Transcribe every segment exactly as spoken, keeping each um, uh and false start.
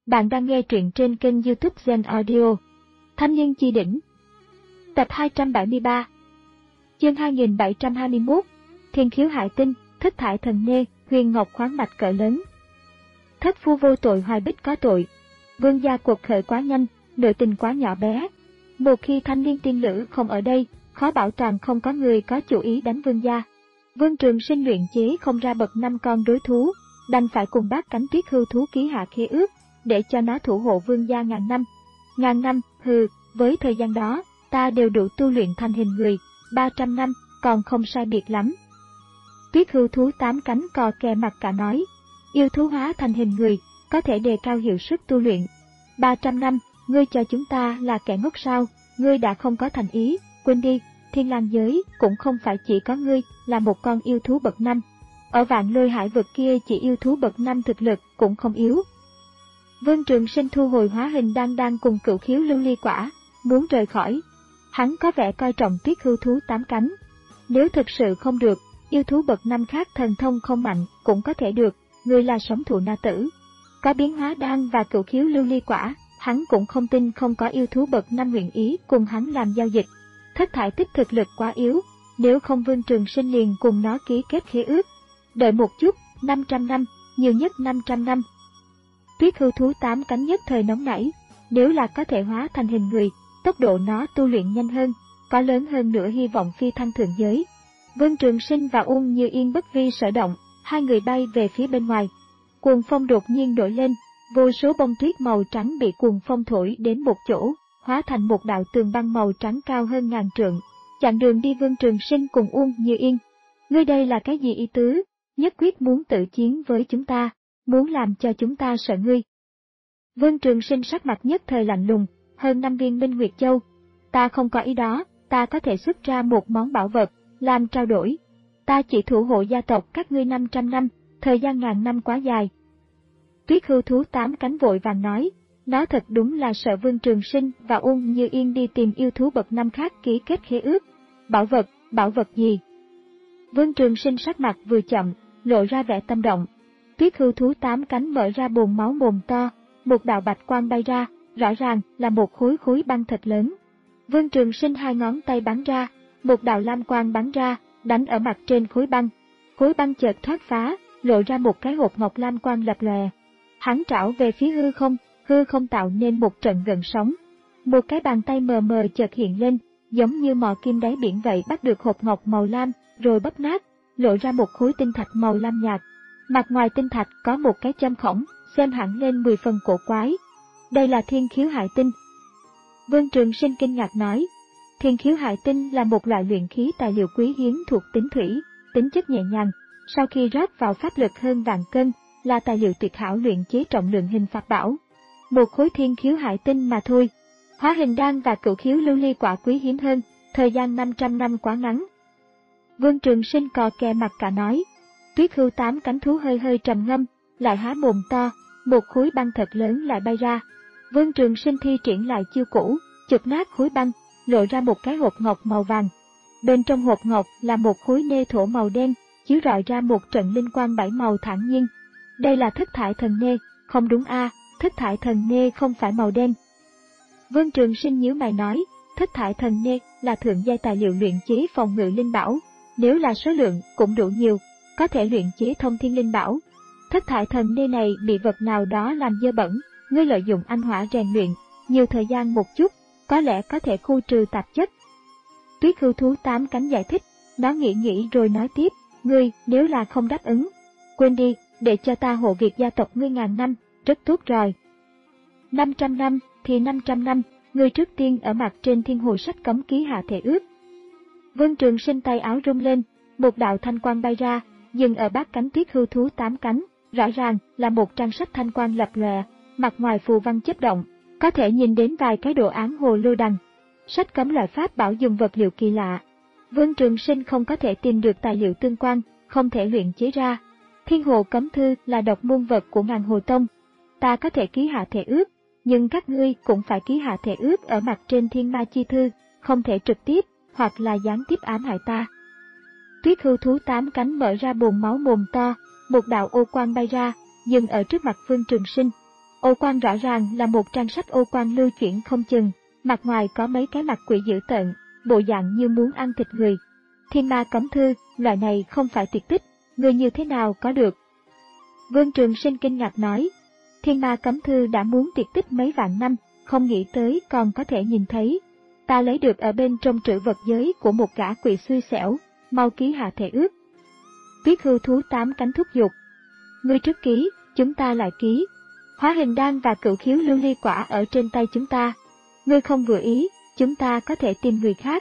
Bạn đang nghe truyện trên kênh YouTube Zen Audio. Thanh Niên Chi Đỉnh. Tập hai trăm bảy mươi ba. Chương hai nghìn bảy trăm hai mươi mốt. Thiên khiếu hại tinh, thất thải thần nê, huyền ngọc khoáng mạch cỡ lớn. Thất phu vô tội hoài bích có tội. Vương gia cuộc khởi quá nhanh, nội tình quá nhỏ bé. Một khi thanh niên tiên lữ không ở đây, khó bảo toàn không có người có chủ ý đánh vương gia. Vương Trường Sinh luyện chế không ra bậc năm con đối thú, đành phải cùng bác cánh tuyết hưu thú ký hạ khế ước, để cho nó thủ hộ vương gia ngàn năm. Ngàn năm, hừ, với thời gian đó, ta đều đủ tu luyện thành hình người, ba trăm năm, còn không sai biệt lắm. Tuyết hưu thú tám cánh cò kè mặt cả nói, yêu thú hóa thành hình người, có thể đề cao hiệu suất tu luyện. ba trăm năm, ngươi cho chúng ta là kẻ ngốc sao, ngươi đã không có thành ý, quên đi, thiên lang giới cũng không phải chỉ có ngươi là một con yêu thú bậc năm. Ở vạn lôi hải vực kia chỉ yêu thú bậc năm thực lực cũng không yếu. Vương Trường Sinh thu hồi hóa hình đang đang cùng cửu khiếu lưu ly quả, muốn rời khỏi. Hắn có vẻ coi trọng tuyết hưu thú tám cánh. Nếu thực sự không được, yêu thú bậc năm khác thần thông không mạnh cũng có thể được, người là sống thụ na tử. Có biến hóa đan và cửu khiếu lưu ly quả, hắn cũng không tin không có yêu thú bậc năm nguyện ý cùng hắn làm giao dịch. Thất thải tích thực lực quá yếu, nếu không Vương Trường Sinh liền cùng nó ký kết khế ước. Đợi một chút, năm trăm năm, nhiều nhất năm trăm năm. Tuyết hưu thú tám cánh nhất thời nóng nảy, nếu là có thể hóa thành hình người, tốc độ nó tu luyện nhanh hơn, có lớn hơn nữa hy vọng phi thăng thượng giới. Vương Trường Sinh và Uông Như Yên bất vi sở động, hai người bay về phía bên ngoài. Cuồng phong đột nhiên nổi lên, vô số bông tuyết màu trắng bị cuồng phong thổi đến một chỗ, hóa thành một đạo tường băng màu trắng cao hơn ngàn trượng, chặn đường đi Vương Trường Sinh cùng Uông Như Yên. Ngươi đây là cái gì ý tứ? Nhất quyết muốn tự chiến với chúng ta, muốn làm cho chúng ta sợ ngươi. Vương Trường Sinh sắc mặt nhất thời lạnh lùng, hơn năm viên Minh Nguyệt Châu. Ta không có ý đó, ta có thể xuất ra một món bảo vật, làm trao đổi. Ta chỉ thủ hộ gia tộc các ngươi năm trăm năm, thời gian ngàn năm quá dài. Tuyết hưu thú tám cánh vội vàng nói, nó thật đúng là sợ Vương Trường Sinh và Uông Như Yên đi tìm yêu thú bậc năm khác ký kết khế ước. Bảo vật, bảo vật gì? Vương Trường Sinh sắc mặt vừa chậm, lộ ra vẻ tâm động. Tuyết hưu thú tám cánh mở ra bồn máu mồm to, một đạo bạch quang bay ra, rõ ràng là một khối khối băng thật lớn. Vương Trường Sinh hai ngón tay bắn ra, một đạo lam quang bắn ra, đánh ở mặt trên khối băng. Khối băng chợt thoát phá, lộ ra một cái hộp ngọc lam quang lập lòe. Hắn trảo về phía hư không, hư không tạo nên một trận gợn sóng. Một cái bàn tay mờ mờ chợt hiện lên, giống như mò kim đáy biển vậy, bắt được hộp ngọc màu lam, rồi bóp nát, lộ ra một khối tinh thạch màu lam nhạt. Mặt ngoài tinh thạch có một cái châm khổng, xem hẳn lên mười phần cổ quái. Đây là thiên khiếu hại tinh. Vương Trường Sinh kinh ngạc nói, thiên khiếu hại tinh là một loại luyện khí tài liệu quý hiếm thuộc tính thủy, tính chất nhẹ nhàng, sau khi rót vào pháp lực hơn vạn cân, là tài liệu tuyệt hảo luyện chế trọng lượng hình pháp bảo. Một khối thiên khiếu hại tinh mà thôi. Hóa hình đan và cửu khiếu lưu ly quả quý hiếm hơn, thời gian năm trăm năm quá ngắn. Vương Trường Sinh cò kè mặt cả nói. Tuyết hưu tám cánh thú hơi hơi trầm ngâm, lại há mồm to, một khối băng thật lớn lại bay ra. Vương Trường Sinh thi triển lại chiêu cũ, chụp nát khối băng, lộ ra một cái hộp ngọc màu vàng. Bên trong hộp ngọc là một khối nê thổ màu đen, chiếu rọi ra một trận linh quang bảy màu thản nhiên. Đây là thất thải thần nê, không đúng a, à, thất thải thần nê không phải màu đen. Vương Trường Sinh nhíu mày nói, thất thải thần nê là thượng giai tài liệu luyện chế phòng ngự linh bảo, nếu là số lượng cũng đủ nhiều, có thể luyện chế thông thiên linh bảo. Thất thải thần nê này bị vật nào đó làm dơ bẩn, ngươi lợi dụng anh hỏa rèn luyện, nhiều thời gian một chút, có lẽ có thể khu trừ tạp chất. Tuyết hưu thú tám cánh giải thích, nó nghĩ nghĩ rồi nói tiếp, ngươi nếu là không đáp ứng, quên đi, để cho ta hộ việc gia tộc ngươi ngàn năm, rất tốt rồi. năm trăm năm thì năm trăm năm, ngươi trước tiên ở mặt trên thiên hồ sách cấm ký hạ thể ước. Vương Trường Sinh tay áo rung lên, một đạo thanh quang bay ra, dừng ở bát cánh tuyết hưu thú tám cánh, rõ ràng là một trang sách thanh quang lập lòe, mặt ngoài phù văn chớp động, có thể nhìn đến vài cái đồ án hồ lô đằng. Sách cấm loại pháp bảo dùng vật liệu kỳ lạ. Vương Trường Sinh không có thể tìm được tài liệu tương quan, không thể luyện chế ra. Thiên hồ cấm thư là độc môn vật của Ngàn Hồ Tông. Ta có thể ký hạ thể ước, nhưng các ngươi cũng phải ký hạ thể ước ở mặt trên thiên ma chi thư, không thể trực tiếp hoặc là gián tiếp ám hại ta. Tuyết hưu thú tám cánh mở ra bồn máu mồm to, một đạo ô quang bay ra, dừng ở trước mặt Vương Trường Sinh. Ô quan rõ ràng là một trang sách ô quan lưu chuyển không chừng, mặt ngoài có mấy cái mặt quỷ dữ tợn, bộ dạng như muốn ăn thịt người. Thiên ma cấm thư, loại này không phải tuyệt tích, người như thế nào có được? Vương Trường Sinh kinh ngạc nói, thiên ma cấm thư đã muốn tuyệt tích mấy vạn năm, không nghĩ tới còn có thể nhìn thấy. Ta lấy được ở bên trong trữ vật giới của một gã quỷ xui xẻo, mau ký hạ thể ước. Tuyết hưu thú tám cánh thúc giục. Ngươi trước ký, chúng ta lại ký. Hóa hình đan và cửu khiếu lưu ly quả ở trên tay chúng ta. Ngươi không vừa ý, chúng ta có thể tìm người khác.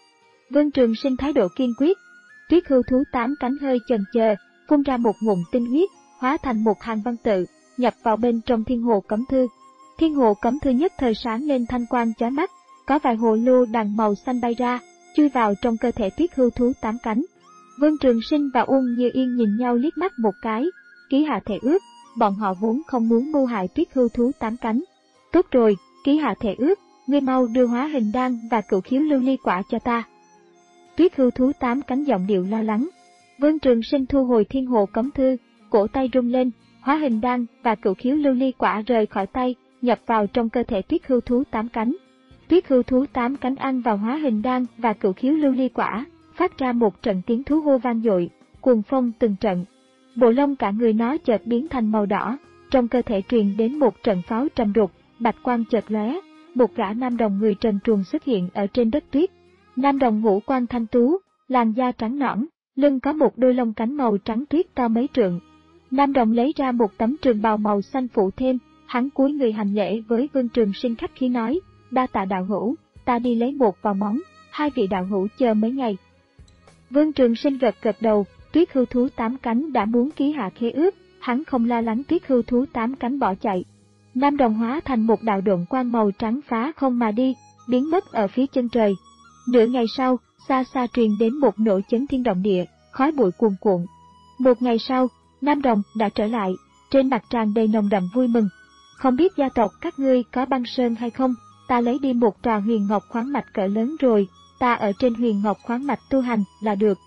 Vương Trường Sinh thái độ kiên quyết. Tuyết hưu thú tám cánh hơi chần chờ, phun ra một ngụm tinh huyết, hóa thành một hàng văn tự, nhập vào bên trong thiên hồ cấm thư. Thiên hồ cấm thư nhất thời sáng lên thanh quang chói mắt, có vài hồ lô đằng màu xanh bay ra, chui vào trong cơ thể tuyết hưu thú tám cánh. Vương Trường Sinh và Uông Như Yên nhìn nhau liếc mắt một cái, ký hạ thể ước, bọn họ vốn không muốn mưu hại tuyết hưu thú tám cánh. Tốt rồi, ký hạ thể ước, ngươi mau đưa hóa hình đan và cửu khiếu lưu ly quả cho ta. Tuyết hưu thú tám cánh giọng điệu lo lắng. Vương Trường Sinh thu hồi thiên hồ cấm thư, cổ tay rung lên, hóa hình đan và cửu khiếu lưu ly quả rời khỏi tay, nhập vào trong cơ thể tuyết hưu thú tám cánh. Tuyết hưu thú tám cánh ăn vào hóa hình đan và cửu khiếu lưu ly quả, phát ra một trận tiếng thú hô vang dội, cuồng phong từng trận. Bộ lông cả người nó chợt biến thành màu đỏ, trong cơ thể truyền đến một trận pháo trầm đục, bạch quang chợt lóe, một gã nam đồng người trần truồng xuất hiện ở trên đất tuyết. Nam đồng ngũ quan thanh tú, làn da trắng nõn, lưng có một đôi lông cánh màu trắng tuyết to mấy trượng. Nam đồng lấy ra một tấm trường bào màu xanh phủ thêm, hắn cúi người hành lễ với Vương Trường Sinh khách khí nói, đa tạ đạo hữu, ta đi lấy một vào món, hai vị đạo hữu chờ mấy ngày. Vương Trường Sinh gật gật đầu, tuyết hưu thú tám cánh đã muốn ký hạ khế ước, hắn không lo lắng tuyết hưu thú tám cánh bỏ chạy. Nam đồng hóa thành một đạo độn quang màu trắng phá không mà đi, biến mất ở phía chân trời. Nửa ngày sau, xa xa truyền đến một nỗi chấn thiên động địa, khói bụi cuồn cuộn. Một ngày sau, Nam đồng đã trở lại, trên mặt tràn đầy nồng đậm vui mừng. Không biết gia tộc các ngươi có băng sơn hay không, ta lấy đi một tòa huyền ngọc khoáng mạch cỡ lớn rồi, ta ở trên huyền ngọc khoáng mạch tu hành là được.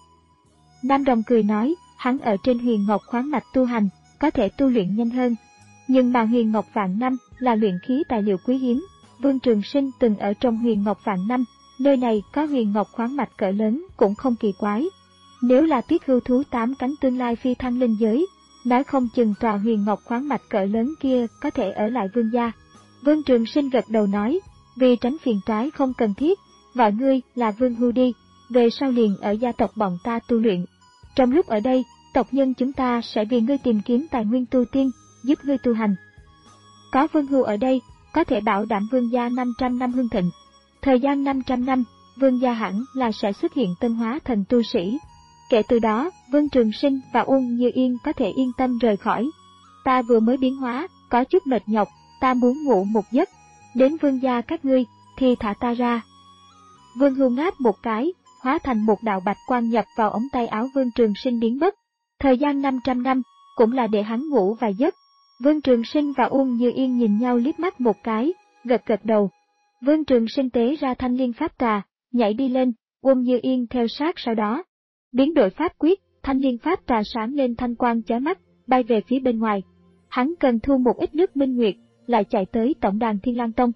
Nam đồng cười nói, hắn ở trên huyền ngọc khoáng mạch tu hành, có thể tu luyện nhanh hơn. Nhưng mà huyền ngọc vạn năm là luyện khí tài liệu quý hiếm, Vương Trường Sinh từng ở trong huyền ngọc vạn năm, nơi này có huyền ngọc khoáng mạch cỡ lớn cũng không kỳ quái. Nếu là tuyết hưu thú tám cánh tương lai phi thăng linh giới, nói không chừng tòa huyền ngọc khoáng mạch cỡ lớn kia có thể ở lại vương gia. Vương Trường Sinh gật đầu nói, vì tránh phiền toái không cần thiết, gọi ngươi là Vương Hưu đi, về sau liền ở gia tộc bọn ta tu luyện. Trong lúc ở đây, tộc nhân chúng ta sẽ vì ngươi tìm kiếm tài nguyên tu tiên, giúp ngươi tu hành. Có Vương Hưu ở đây, có thể bảo đảm vương gia năm trăm năm hưng thịnh. Thời gian năm trăm năm, vương gia hẳn là sẽ xuất hiện tân hóa thần tu sĩ. Kể từ đó, Vương Trường Sinh và Uông Như Yên có thể yên tâm rời khỏi. Ta vừa mới biến hóa, có chút mệt nhọc, ta muốn ngủ một giấc. Đến vương gia các ngươi, thì thả ta ra. Vương Hưu ngáp một cái, hóa thành một đạo bạch quang nhập vào ống tay áo Vương Trường Sinh biến mất. Thời gian năm trăm năm, cũng là để hắn ngủ vài giấc. Vương Trường Sinh và Uông Như Yên nhìn nhau liếc mắt một cái, gật gật đầu. Vương Trường Sinh tế ra thanh liên pháp trà, nhảy đi lên, Uông Như Yên theo sát sau đó. Biến đổi pháp quyết, thanh liên pháp trà sáng lên thanh quang chói mắt, bay về phía bên ngoài. Hắn cần thu một ít nước minh nguyệt, lại chạy tới tổng đàn Thiên Lang Tông.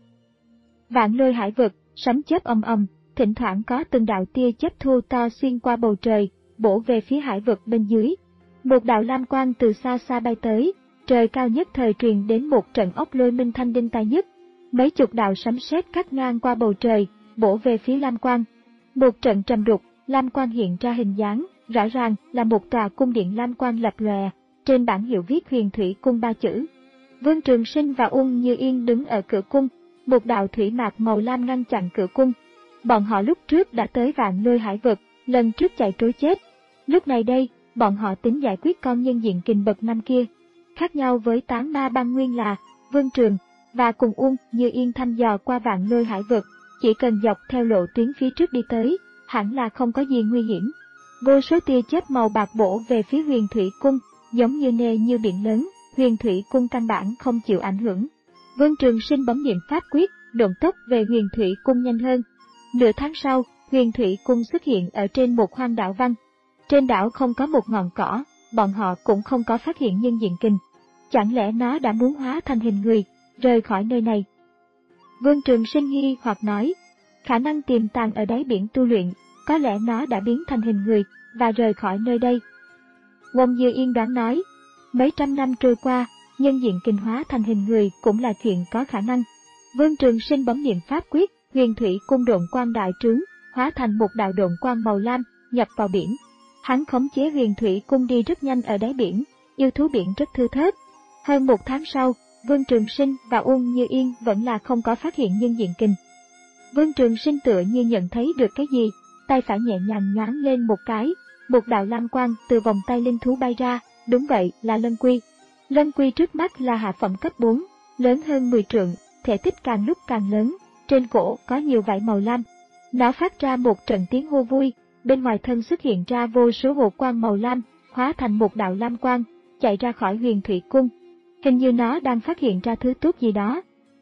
Vạn lôi hải vực, sấm chớp ầm ầm, thỉnh thoảng có từng đạo tia chớp thu to xuyên qua bầu trời, bổ về phía hải vực bên dưới. Một đạo lam quang từ xa xa bay tới, trời cao nhất thời truyền đến một trận ốc lôi minh thanh đinh tai nhức. Mấy chục đạo sấm sét cắt ngang qua bầu trời, bổ về phía lam quang. Một trận trầm đục, lam quang hiện ra hình dáng, rõ ràng là một tòa cung điện lam quang lập lòe, trên bảng hiệu viết Huyền Thủy Cung ba chữ. Vương Trường Sinh và Uông Như Yên đứng ở cửa cung, một đạo thủy mạc màu lam ngăn chặn cửa cung. Bọn họ lúc trước đã tới Vạn Lôi Hải vực, lần trước chạy trối chết. Lúc này đây, bọn họ tính giải quyết con nhân diện kình bậc năm kia. Khác nhau với Tán Ma Băng Nguyên là, Vương Trường và cùng Uông Như Yên thăm dò qua Vạn Lôi Hải vực, chỉ cần dọc theo lộ tuyến phía trước đi tới, hẳn là không có gì nguy hiểm. Vô số tia chớp màu bạc bổ về phía Huyền Thủy Cung, giống như nê như biển lớn, Huyền Thủy Cung căn bản không chịu ảnh hưởng. Vương Trường Sinh bấm niệm pháp quyết, độn tốc về Huyền Thủy Cung nhanh hơn. Nửa tháng sau, Huyền Thủy Cung xuất hiện ở trên một hoang đảo văn. Trên đảo không có một ngọn cỏ, bọn họ cũng không có phát hiện nhân diện kình. Chẳng lẽ nó đã muốn hóa thành hình người, rời khỏi nơi này. Vương Trường Sinh nghi hoặc nói, khả năng tiềm tàng ở đáy biển tu luyện, có lẽ nó đã biến thành hình người, và rời khỏi nơi đây. Wong Dư Yên đoán nói, mấy trăm năm trôi qua, nhân diện kình hóa thành hình người cũng là chuyện có khả năng. Vương Trường Sinh bấm niệm pháp quyết, huyền thủy cung độn quang đại trướng, hóa thành một đạo độn quang màu lam, nhập vào biển. Hắn khống chế huyền thủy cung đi rất nhanh ở đáy biển, yêu thú biển rất thưa thớt. Hơn một tháng sau, Vương Trường Sinh và Uông Như Yên vẫn là không có phát hiện nhân diện kình. Vương Trường Sinh tựa như nhận thấy được cái gì, tay phải nhẹ nhàng nhoáng lên một cái, một đạo lam quang từ vòng tay linh thú bay ra, đúng vậy là lân quy. Lân quy trước mắt là hạ phẩm cấp bốn, lớn hơn mười trượng, thể tích càng lúc càng lớn, trên cổ có nhiều vảy màu lam. Nó phát ra một trận tiếng hô vui, bên ngoài thân xuất hiện ra vô số hồ quang màu lam, hóa thành một đạo lam quang, chạy ra khỏi huyền thủy cung. Hình như nó đang phát hiện ra thứ tốt gì đó.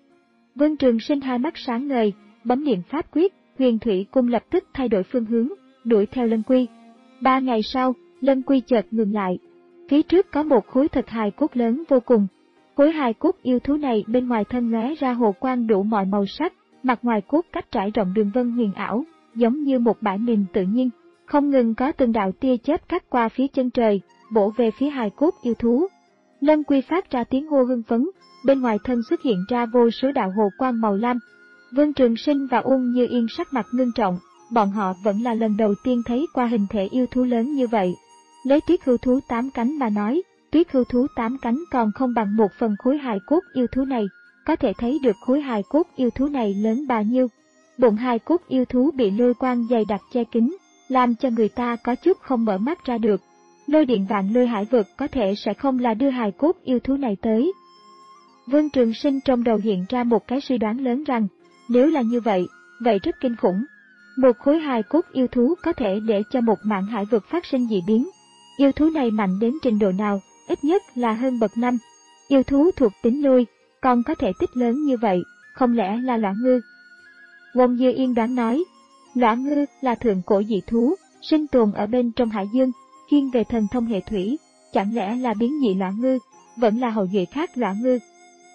Vương Trường Sinh hai mắt sáng ngời, bấm niệm pháp quyết, huyền thủy cung lập tức thay đổi phương hướng, đuổi theo lân quy. Ba ngày sau, lân quy chợt ngừng lại. Phía trước có một khối thật hài cốt lớn vô cùng. Khối hài cốt yêu thú này bên ngoài thân lóe ra hồ quang đủ mọi màu sắc, mặt ngoài cốt cách trải rộng đường vân huyền ảo, giống như một bãi mìn tự nhiên, không ngừng có từng đạo tia chớp cắt qua phía chân trời, bổ về phía hài cốt yêu thú. Lân quy phát ra tiếng hô hưng phấn, bên ngoài thân xuất hiện ra vô số đạo hồ quang màu lam. Vương Trường Sinh và Uông Như Yên sắc mặt ngưng trọng, bọn họ vẫn là lần đầu tiên thấy qua hình thể yêu thú lớn như vậy. Lấy tuyết hưu thú tám cánh mà nói, tuyết hưu thú tám cánh còn không bằng một phần khối hài cốt yêu thú này, có thể thấy được khối hài cốt yêu thú này lớn bao nhiêu. Bụng hài cốt yêu thú bị lôi quang dày đặc che kín, làm cho người ta có chút không mở mắt ra được. Lôi điện vạn lôi hải vực có thể sẽ không là đưa hài cốt yêu thú này tới. Vương Trường Sinh trong đầu hiện ra một cái suy đoán lớn rằng, nếu là như vậy, vậy rất kinh khủng. Một khối hài cốt yêu thú có thể để cho một mảng hải vực phát sinh dị biến. Yêu thú này mạnh đến trình độ nào, ít nhất là hơn bậc năm. Yêu thú thuộc tính lôi, còn có thể tích lớn như vậy, không lẽ là Loạn Ngư? Wong Dư Yên đoán nói, Loạn Ngư là thượng cổ dị thú, sinh tồn ở bên trong hải dương, chuyên về thần thông hệ thủy, chẳng lẽ là biến dị Loạn Ngư, vẫn là hậu duệ khác Loạn Ngư?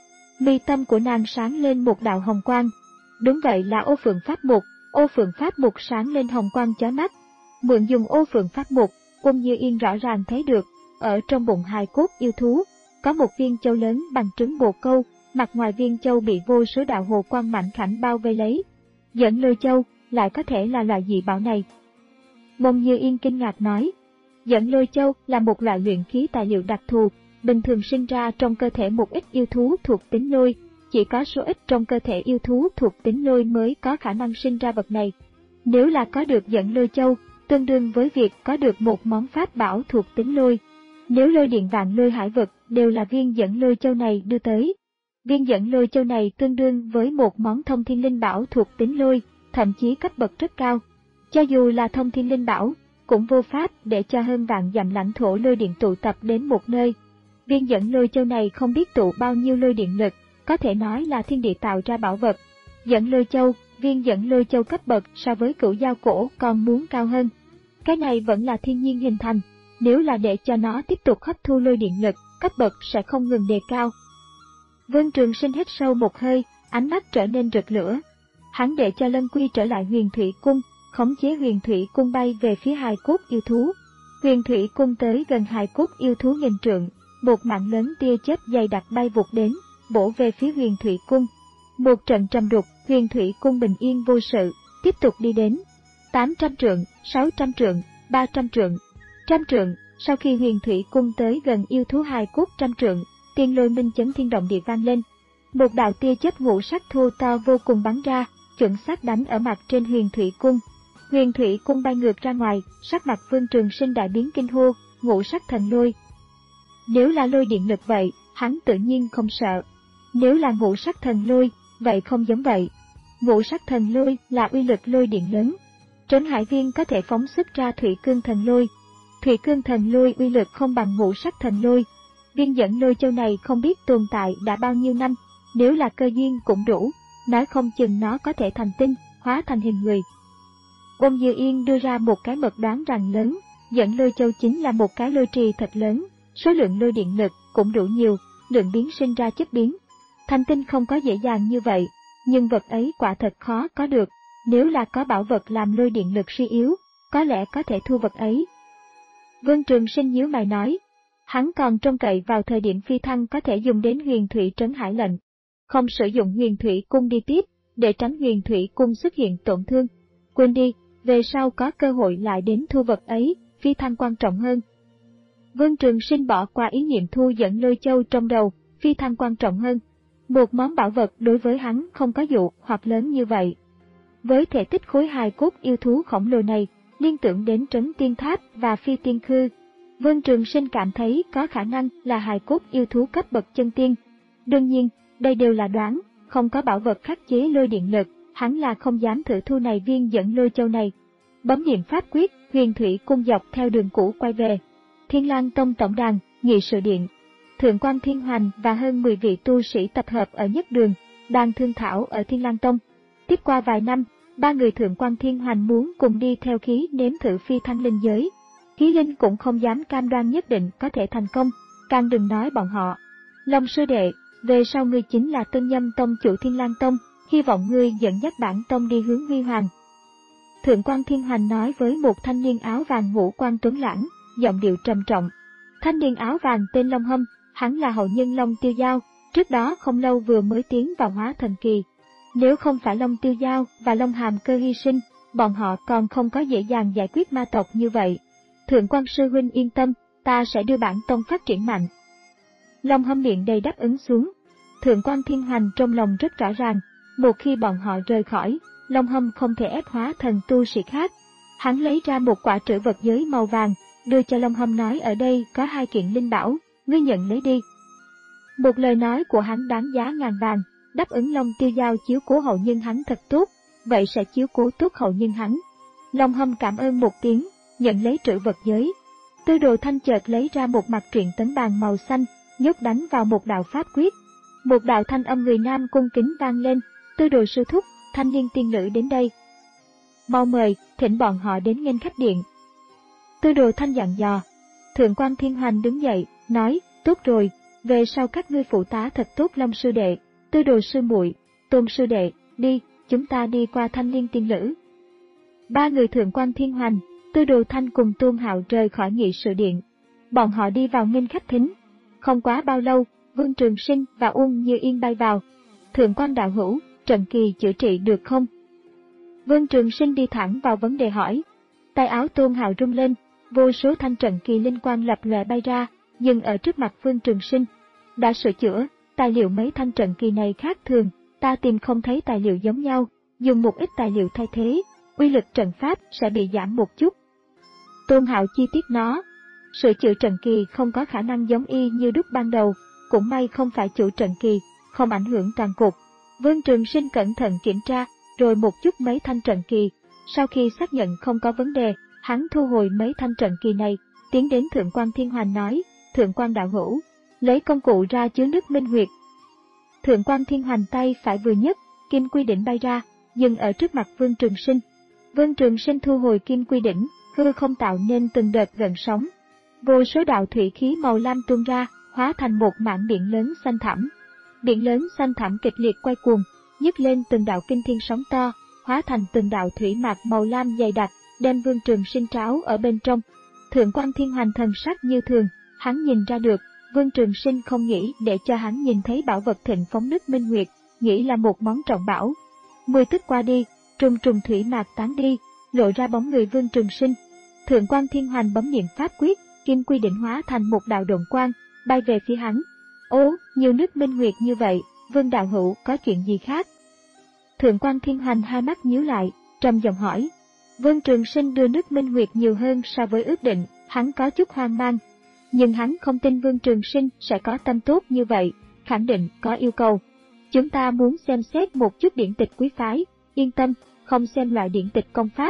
Mi tâm của nàng sáng lên một đạo hồng quang. Đúng vậy là ô phượng pháp mục, ô phượng pháp mục sáng lên hồng quang chói mắt. Mượn dùng ô phượng pháp mục, Wong Dư Yên rõ ràng thấy được, ở trong bụng hài cốt yêu thú, có một viên châu lớn bằng trứng bồ câu, mặt ngoài viên châu bị vô số đạo hồ quang mạnh khảnh bao vây lấy. Dẫn lôi châu, lại có thể là loại dị bảo này. Wong Dư Yên kinh ngạc nói, dẫn lôi châu là một loại luyện khí tài liệu đặc thù, bình thường sinh ra trong cơ thể một ít yêu thú thuộc tính lôi, chỉ có số ít trong cơ thể yêu thú thuộc tính lôi mới có khả năng sinh ra vật này. Nếu là có được dẫn lôi châu, tương đương với việc có được một món pháp bảo thuộc tính lôi. Nếu lôi điện vạn lôi hải vực đều là viên dẫn lôi châu này đưa tới. Viên dẫn lôi châu này tương đương với một món thông thiên linh bảo thuộc tính lôi, thậm chí cấp bậc rất cao. Cho dù là thông thiên linh bảo, cũng vô pháp để cho hơn vạn dặm lãnh thổ lôi điện tụ tập đến một nơi. Viên dẫn lôi châu này không biết tụ bao nhiêu lôi điện lực, có thể nói là thiên địa tạo ra bảo vật. Dẫn lôi châu, viên dẫn lôi châu cấp bậc so với cửu giao cổ còn muốn cao hơn. Cái này vẫn là thiên nhiên hình thành, nếu là để cho nó tiếp tục hấp thu lôi điện lực, cấp bậc sẽ không ngừng đề cao. Vương Trường Sinh hít sâu một hơi, ánh mắt trở nên rực lửa. Hắn để cho Lân Quy trở lại huyền thủy cung, khống chế huyền thủy cung bay về phía hài cốt yêu thú. Huyền thủy cung tới gần hài cốt yêu thú nghìn trượng, một mạng lớn tia chớp dày đặc bay vụt đến, bổ về phía huyền thủy cung. Một trận trầm đục, huyền thủy cung bình yên vô sự, tiếp tục đi đến. tám trăm trượng, sáu trăm trượng, ba trăm trượng, trăm trượng, sau khi huyền thủy cung tới gần yêu thú hài cốt trăm trượng, tiên lôi minh chấn thiên động địa vang lên. Một đạo tia chớp ngũ sắc thô to vô cùng bắn ra, chuẩn xác đánh ở mặt trên huyền thủy cung. Huyền thủy cung bay ngược ra ngoài, sắc mặt Vương Trường Sinh đại biến kinh hô, ngũ sắc thần lôi. Nếu là lôi điện lực vậy, hắn tự nhiên không sợ. Nếu là ngũ sắc thần lôi, vậy không giống vậy. Ngũ sắc thần lôi là uy lực lôi điện lớn. Trấn Hải Viên có thể phóng xuất ra thủy cương thần lôi. Thủy cương thần lôi uy lực không bằng ngũ sắc thần lôi. Viên dẫn lôi châu này không biết tồn tại đã bao nhiêu năm, nếu là cơ duyên cũng đủ, nói không chừng nó có thể thành tinh, hóa thành hình người. Wong Dư Yên đưa ra một cái mật đoán rằng lớn, dẫn lôi châu chính là một cái lôi trì thật lớn, số lượng lôi điện lực cũng đủ nhiều, lượng biến sinh ra chất biến. Thành tinh không có dễ dàng như vậy, nhưng vật ấy quả thật khó có được, nếu là có bảo vật làm lôi điện lực suy yếu, có lẽ có thể thu vật ấy. Vương Trường Sinh nhíu mày nói, hắn còn trông cậy vào thời điểm phi thăng có thể dùng đến huyền thủy trấn hải lệnh, không sử dụng huyền thủy cung đi tiếp, để tránh huyền thủy cung xuất hiện tổn thương. Quên đi, về sau có cơ hội lại đến thu vật ấy, phi thăng quan trọng hơn. Vương Trường Sinh bỏ qua ý niệm thu dẫn lôi châu trong đầu, phi thăng quan trọng hơn. Một món bảo vật đối với hắn không có dụ hoặc lớn như vậy. Với thể tích khối hài cốt yêu thú khổng lồ này, liên tưởng đến trấn tiên tháp và phi tiên khư, Vương Trường Sinh cảm thấy có khả năng là hài cốt yêu thú cấp bậc chân tiên. Đương nhiên, đây đều là đoán, không có bảo vật khắc chế lôi điện lực, hắn là không dám thử thu này viên dẫn lôi châu này. Bấm niệm pháp quyết, huyền thủy cung dọc theo đường cũ quay về. Thiên Lang Tông tổng đàn, nghị sự điện. Thượng quan Thiên Hoành và hơn mười vị tu sĩ tập hợp ở nhất đường, đang thương thảo ở Thiên Lang Tông. Tiếp qua vài năm, ba người Thượng quan Thiên Hoành muốn cùng đi theo khí nếm thử phi thăng linh giới. Khí linh cũng không dám cam đoan nhất định có thể thành công, càng đừng nói bọn họ. Long sư đệ, về sau ngươi chính là Tân Nhâm Tông chủ Thiên Lang Tông, hy vọng ngươi dẫn dắt bản tông đi hướng huy hoàng. Thượng quan Thiên Hoành nói với một thanh niên áo vàng ngũ quan tuấn lãng, giọng điệu trầm trọng. Thanh niên áo vàng tên Long Hâm, hắn là hậu nhân Long Tiêu Giao, trước đó không lâu vừa mới tiến vào hóa thần kỳ. Nếu không phải Long Tiêu Giao và Long Hàm Cơ hy sinh, bọn họ còn không có dễ dàng giải quyết ma tộc như vậy. Thượng quan sư huynh yên tâm, ta sẽ đưa bản tông phát triển mạnh. Long Hâm miệng đầy đáp ứng xuống. Thượng quan Thiên Hoành trong lòng rất rõ ràng, một khi bọn họ rời khỏi, Long Hâm không thể ép hóa thần tu sĩ khác. Hắn lấy ra một quả trữ vật giới màu vàng, đưa cho Long Hâm nói ở đây có hai kiện linh bảo, ngươi nhận lấy đi. Một lời nói của hắn đáng giá ngàn vàng, đáp ứng Long Tiêu Giao chiếu cố hậu nhân hắn thật tốt, vậy sẽ chiếu cố tốt hậu nhân hắn. Long Hâm cảm ơn một tiếng, nhận lấy trữ vật giới. Tư Đồ Thanh chợt lấy ra một mặt truyện tấn bàn màu xanh, nhốt đánh vào một đạo pháp quyết. Một đạo thanh âm người nam cung kính vang lên, Tư Đồ sư thúc, thanh niên tiên nữ đến đây. Mau mời, thỉnh bọn họ đến nghênh khách điện. Tư Đồ Thanh dặn dò. Thượng quan Thiên Hoành đứng dậy, nói, tốt rồi, về sau các ngươi phụ tá thật tốt Long sư đệ, Tư Đồ sư muội, Tôn sư đệ, đi, chúng ta đi qua thanh niên tiên nữ. Ba người Thượng quan Thiên Hoành, Tư Đồ Thanh cùng Tôn Hạo rời khỏi nghị sự điện. Bọn họ đi vào nghênh khách thính. Không quá bao lâu, Vương Trường Sinh và Uông Như Yên bay vào. Thượng quan đạo hữu, trận kỳ chữa trị được không? Vương Trường Sinh đi thẳng vào vấn đề hỏi. Tay áo Tôn Hạo rung lên, vô số thanh trận kỳ linh quang lập lòe bay ra, dừng ở trước mặt Vương Trường Sinh. Đã sửa chữa, tài liệu mấy thanh trận kỳ này khác thường, ta tìm không thấy tài liệu giống nhau, dùng một ít tài liệu thay thế, uy lực trận pháp sẽ bị giảm một chút. Tôn Hạo chi tiết nó, sửa chữa trận kỳ không có khả năng giống y như đúc ban đầu, cũng may không phải chủ trận kỳ, không ảnh hưởng toàn cục. Vương Trường Sinh cẩn thận kiểm tra, rồi một chút mấy thanh trận kỳ, sau khi xác nhận không có vấn đề, hắn thu hồi mấy thanh trận kỳ này, tiến đến Thượng quan Thiên Hoành nói, Thượng quan đạo hữu, lấy công cụ ra chứa nước minh huyệt. Thượng quan Thiên Hoành tay phải vừa nhấc, kim quy đỉnh bay ra, dừng ở trước mặt Vương Trường Sinh. Vương Trường Sinh thu hồi kim quy đỉnh, hư không tạo nên từng đợt gợn sóng. Vô số đạo thủy khí màu lam tuôn ra, hóa thành một mảng biển lớn xanh thẳm. Biển lớn xanh thẳm kịch liệt quay cuồng, nhấc lên từng đạo kinh thiên sóng to, hóa thành từng đạo thủy mạc màu lam dày đặc, đem Vương Trường Sinh tráo ở bên trong. Thượng quan Thiên Hoành thần sắc như thường, hắn nhìn ra được, Vương Trường Sinh không nghĩ để cho hắn nhìn thấy bảo vật thịnh phóng nước minh nguyệt, nghĩ là một món trọng bảo. Mười tức qua đi, trùng trùng thủy mạc tán đi, lộ ra bóng người Vương Trường Sinh. Thượng quan Thiên Hoành bấm niệm pháp quyết, kim quy định hóa thành một đạo động quang, bay về phía hắn. Ố, nhiều nước minh nguyệt như vậy, Vương đạo hữu có chuyện gì khác? Thượng quan Thiên Hoành hai mắt nhíu lại, trầm giọng hỏi. Vương Trường Sinh đưa nước minh nguyệt nhiều hơn so với ước định, hắn có chút hoang mang. Nhưng hắn không tin Vương Trường Sinh sẽ có tâm tốt như vậy, khẳng định có yêu cầu. Chúng ta muốn xem xét một chút điển tịch quý phái, yên tâm, không xem loại điển tịch công pháp.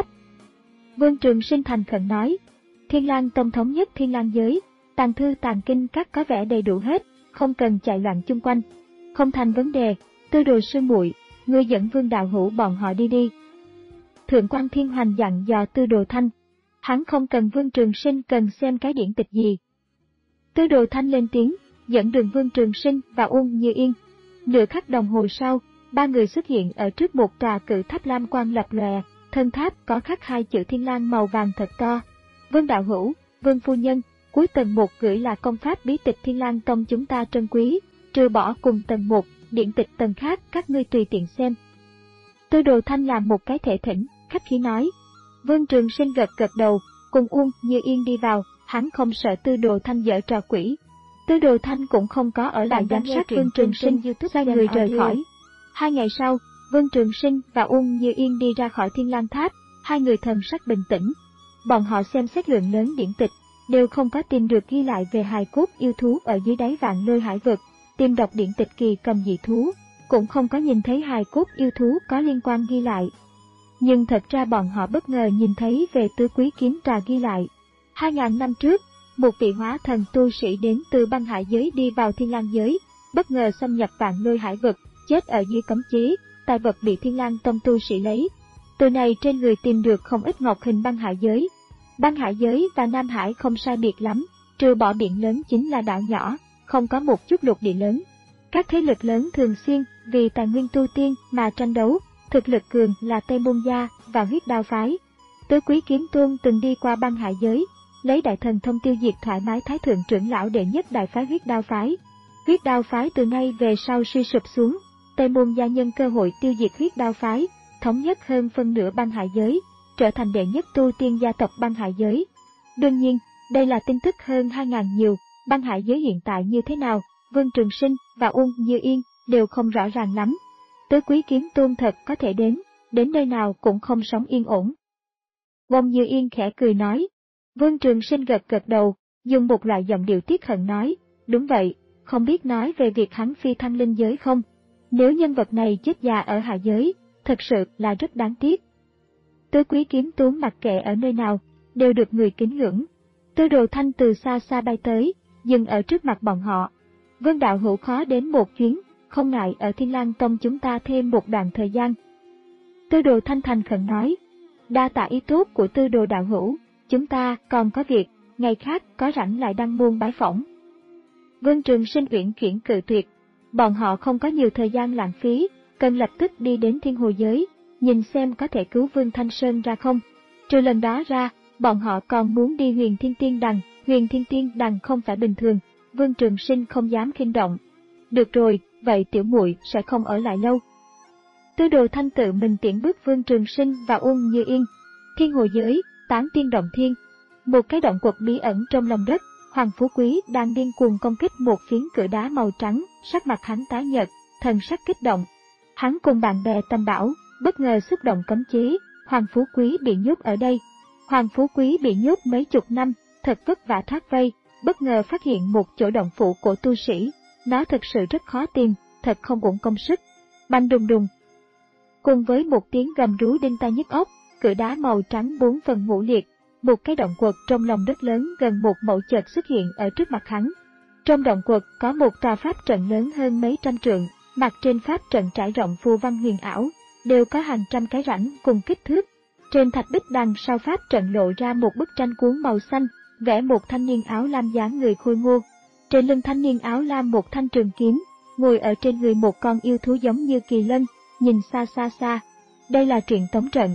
Vương Trường Sinh thành khẩn nói, Thiên Lang Tông thống nhất Thiên Lang giới, tàng thư tàng kinh các có vẻ đầy đủ hết, không cần chạy loạn chung quanh. Không thành vấn đề, Tư Đồ sư muội, ngươi dẫn Vương đạo hữu bọn họ đi đi. Thượng quan Thiên Hoành dặn dò Tư Đồ Thanh, hắn không cần Vương Trường Sinh cần xem cái điển tịch gì. Tư Đồ Thanh lên tiếng, dẫn đường Vương Trường Sinh và Uông Như Yên. Nửa khắc đồng hồ sau, ba người xuất hiện ở trước một tòa cự tháp lam quang lập lòe, thân tháp có khắc hai chữ Thiên Lang màu vàng thật to. Vân đạo hữu, Vân phu nhân, cuối tầng một gửi là công pháp bí tịch Thiên Lang tông chúng ta trân quý, trừ bỏ cùng tầng một, điển tịch tầng khác các ngươi tùy tiện xem. Tư Đồ Thanh làm một cái thể thỉnh, khách khí nói. Vương Trường Sinh gật gật đầu, cùng Uông Như Yên đi vào, hắn không sợ Tư Đồ Thanh giở trò quỷ. Tư Đồ Thanh cũng không có ở lại giám sát Vương Trường Sinh, sai người rời khỏi. Hai ngày sau, Vương Trường Sinh và Uông Như Yên đi ra khỏi Thiên Lang Tháp, hai người thần sắc bình tĩnh. Bọn họ xem xét lượng lớn điển tịch, đều không có tìm được ghi lại về hài cốt yêu thú ở dưới đáy Vạn Lôi Hải vực, tìm đọc điển tịch kỳ cầm dị thú, cũng không có nhìn thấy hài cốt yêu thú có liên quan ghi lại. Nhưng thật ra bọn họ bất ngờ nhìn thấy về tứ quý kiếm trà ghi lại. Hai ngàn năm trước, một vị hóa thần tu sĩ đến từ băng hải giới đi vào Thiên Lang giới, bất ngờ xâm nhập Vạn Lôi Hải vực, chết ở dưới cấm chế, tài vật bị Thiên Lang tông tu sĩ lấy. Từ này trên người tìm được không ít ngọc hình băng hải giới. Băng hải giới và Nam Hải không sai biệt lắm, trừ bỏ biển lớn chính là đảo nhỏ, không có một chút lục địa lớn. Các thế lực lớn thường xuyên vì tài nguyên tu tiên mà tranh đấu, thực lực cường là Tây Môn Gia và Huyết Đao phái. Tứ Quý Kiếm Tôn từng đi qua băng hải giới, lấy đại thần thông tiêu diệt thoải mái thái thượng trưởng lão đệ nhất đại phái Huyết Đao phái. Huyết Đao phái từ nay về sau suy sụp xuống, Tây Môn Gia nhân cơ hội tiêu diệt Huyết Đao phái, thống nhất hơn phân nửa băng hải giới, trở thành đệ nhất tu tiên gia tộc băng hải giới. Đương nhiên, đây là tin tức hơn hai ngàn nhiều, băng hải giới hiện tại như thế nào, Vương Trường Sinh và Uông Như Yên đều không rõ ràng lắm. Tứ Quý Kiếm Tôn thật có thể đến, đến nơi nào cũng không sống yên ổn. Uông Như Yên khẽ cười nói. Vương Trường Sinh gật gật đầu, dùng một loại giọng điệu tiếc hận nói, đúng vậy, không biết nói về việc hắn phi thăng linh giới không? Nếu nhân vật này chết già ở hạ giới, thật sự là rất đáng tiếc. Tứ Quý Kiếm Tôn mặc kệ ở nơi nào, đều được người kính ngưỡng. Tư Đồ Thanh từ xa xa bay tới, dừng ở trước mặt bọn họ. Vân đạo hữu khó đến một chuyến, không ngại ở Thiên Lang tông chúng ta thêm một đoạn thời gian. Tư Đồ Thanh thành khẩn nói, đa tạ ý tốt của Tư Đồ đạo hữu, chúng ta còn có việc, ngày khác có rảnh lại đăng môn bái phỏng. Vương Trường Sinh uyển chuyển cự tuyệt, bọn họ không có nhiều thời gian lãng phí, cần lập tức đi đến Thiên Hồ giới, nhìn xem có thể cứu Vương Thanh Sơn ra không. Trừ lần đó ra, bọn họ còn muốn đi Huyền Thiên Tiên Đằng, Huyền Thiên Tiên Đằng không phải bình thường, Vương Trường Sinh không dám khinh động. Được rồi, vậy tiểu muội sẽ không ở lại lâu. Tư Đồ Thanh tự mình tiễn bước Vương Trường Sinh và Uông Như Yên. Thiên Hồ giới, Tán Tiên Động Thiên. Một cái động quật bí ẩn trong lòng đất, Hoàng Phú Quý đang điên cuồng công kích một phiến cửa đá màu trắng, sắc mặt hắn tái nhợt, thần sắc kích động. Hắn cùng bạn bè tầm bảo, bất ngờ xúc động cấm chế, Hoàng Phú Quý bị nhốt ở đây. Hoàng Phú Quý bị nhốt mấy chục năm, thật vất vả thoát vây, bất ngờ phát hiện một chỗ động phủ của tu sĩ, nó thật sự rất khó tìm, thật không uổng công sức. Bành đùng đùng. Cùng với một tiếng gầm rú đinh tai nhức óc, cửa đá màu trắng bốn phần ngũ liệt, một cái động quật trong lòng đất lớn gần một mẫu chợt xuất hiện ở trước mặt hắn. Trong động quật có một tòa pháp trận lớn hơn mấy trăm trượng, mặt trên pháp trận trải rộng phù văn huyền ảo, đều có hàng trăm cái rãnh cùng kích thước. Trên thạch bích đằng sau pháp trận lộ ra một bức tranh cuốn màu xanh, vẽ một thanh niên áo lam dáng người khôi ngô. Trên lưng thanh niên áo lam một thanh trường kiếm, ngồi ở trên người một con yêu thú giống như kỳ lân, nhìn xa xa xa. Đây là truyền tống trận.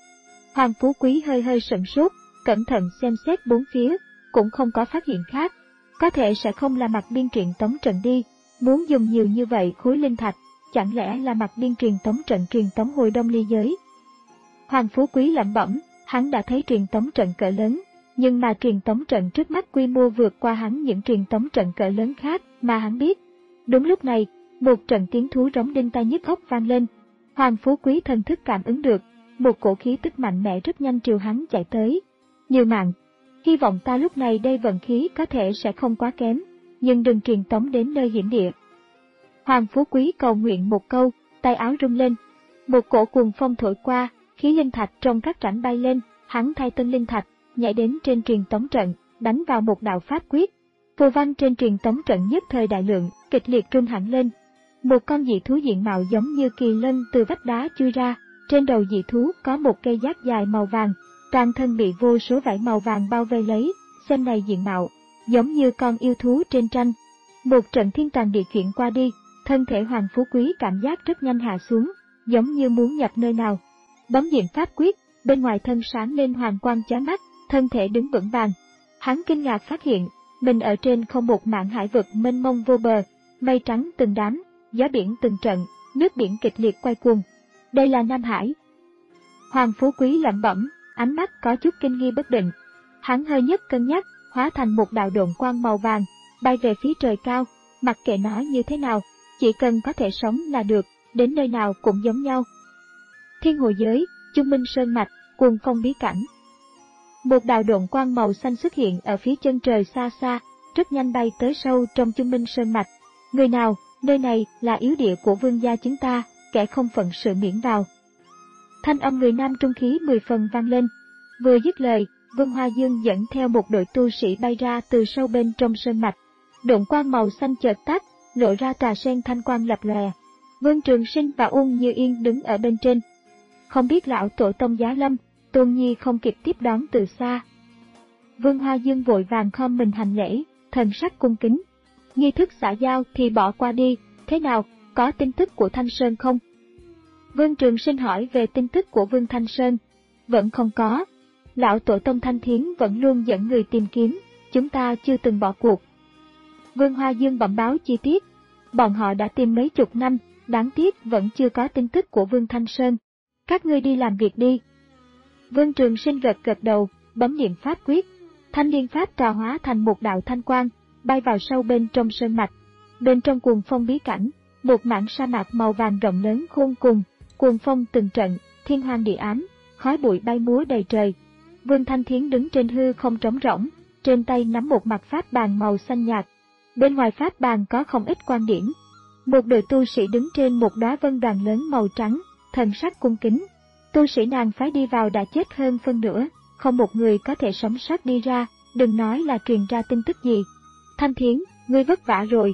Hoàng Phú Quý hơi hơi sửng sốt, cẩn thận xem xét bốn phía, cũng không có phát hiện khác. Có thể sẽ không là mặt biên truyền tống trận đi, muốn dùng nhiều như vậy khối linh thạch, chẳng lẽ là mặt biên truyền tống trận truyền tống hồi đông ly giới. Hoàng Phú Quý lẩm bẩm, hắn đã thấy truyền tống trận cỡ lớn, nhưng mà truyền tống trận trước mắt quy mô vượt qua hắn những truyền tống trận cỡ lớn khác mà hắn biết. Đúng lúc này, một trận tiếng thú rống đinh tai nhức óc vang lên. Hoàng Phú Quý thần thức cảm ứng được, một cổ khí tức mạnh mẽ rất nhanh chiều hắn chạy tới. Như mạng, hy vọng ta lúc này đây vận khí có thể sẽ không quá kém, nhưng đừng truyền tống đến nơi hiểm địa. Hoàng Phú Quý cầu nguyện một câu, tay áo rung lên. Một cổ cuồng phong thổi qua, khí linh thạch trong các rãnh bay lên, hắn thay tân linh thạch, nhảy đến trên truyền tống trận, đánh vào một đạo pháp quyết. Phù văn trên truyền tống trận nhất thời đại lượng, kịch liệt rung hẳn lên. Một con dị thú diện mạo giống như kỳ lân từ vách đá chui ra, trên đầu dị thú có một cây giác dài màu vàng, toàn thân bị vô số vảy màu vàng bao vây lấy, xem này diện mạo, giống như con yêu thú trên tranh. Một trận thiên tàng địa chuyển qua đi, Thân thể Hoàng Phú Quý cảm giác rất nhanh hạ xuống, giống như muốn nhập nơi nào. Bấm niệm pháp quyết, bên ngoài thân sáng lên hoàng quang chói mắt, thân thể đứng vững vàng. Hắn kinh ngạc phát hiện, mình ở trên không một mảng hải vực mênh mông vô bờ, mây trắng từng đám, gió biển từng trận, nước biển kịch liệt quay cuồng. Đây là Nam Hải. Hoàng Phú Quý lẩm bẩm, ánh mắt có chút kinh nghi bất định. Hắn hơi nhất cân nhắc, hóa thành một đạo độn quang màu vàng, bay về phía trời cao, mặc kệ nó như thế nào, chỉ cần có thể sống là được, đến nơi nào cũng giống nhau. Thiên Hồ Giới, Chung Minh Sơn Mạch, Cuồng Phong Bí Cảnh. Một đạo độn quang màu xanh xuất hiện ở phía chân trời xa xa, rất nhanh bay tới sâu trong Chung Minh Sơn Mạch. Người nào, nơi này là yếu địa của vương gia chúng ta, kẻ không phận sự miễn vào. Thanh âm người nam trung khí mười phần vang lên. Vừa dứt lời, Vương Hoa Dương dẫn theo một đội tu sĩ bay ra từ sâu bên trong sơn mạch. Độn quang màu xanh chợt tắt, lộ ra tòa sen thanh quang lập lòe. Vương Trường Sinh và Uông Như Yên đứng ở bên trên. Không biết lão tổ tông giá lâm, Tôn Nhi không kịp tiếp đón từ xa. Vương Hoa Dương vội vàng khom mình hành lễ, thần sắc cung kính. Nghi thức xã giao thì bỏ qua đi, thế nào, có tin tức của Thanh Sơn không? Vương Trường Sinh hỏi về tin tức của Vương Thanh Sơn. Vẫn không có. Lão tổ tông Thanh Thiến vẫn luôn dẫn người tìm kiếm, chúng ta chưa từng bỏ cuộc. Vương Hoa Dương bẩm báo chi tiết. Bọn họ đã tìm mấy chục năm, đáng tiếc vẫn chưa có tin tức của Vương Thanh Sơn. Các ngươi đi làm việc đi. Vương Trường Sinh gật gật đầu, bấm niệm pháp quyết. Thanh liên pháp trà hóa thành một đạo thanh quang, bay vào sâu bên trong sơn mạch. Bên trong cuồng phong bí cảnh, một mảng sa mạc màu vàng rộng lớn khôn cùng, cuồng phong từng trận, thiên hoang địa ám, khói bụi bay múa đầy trời. Vương Thanh Thiến đứng trên hư không trống rỗng, trên tay nắm một mặt pháp bàn màu xanh nhạt. Bên ngoài pháp bàn có không ít quan điểm. Một đội tu sĩ đứng trên một đóa vân đoàn lớn màu trắng, thần sắc cung kính. Tu sĩ nàng phái đi vào đã chết hơn phân nửa, không một người có thể sống sót đi ra, đừng nói là truyền ra tin tức gì. Thanh Thiến, ngươi vất vả rồi.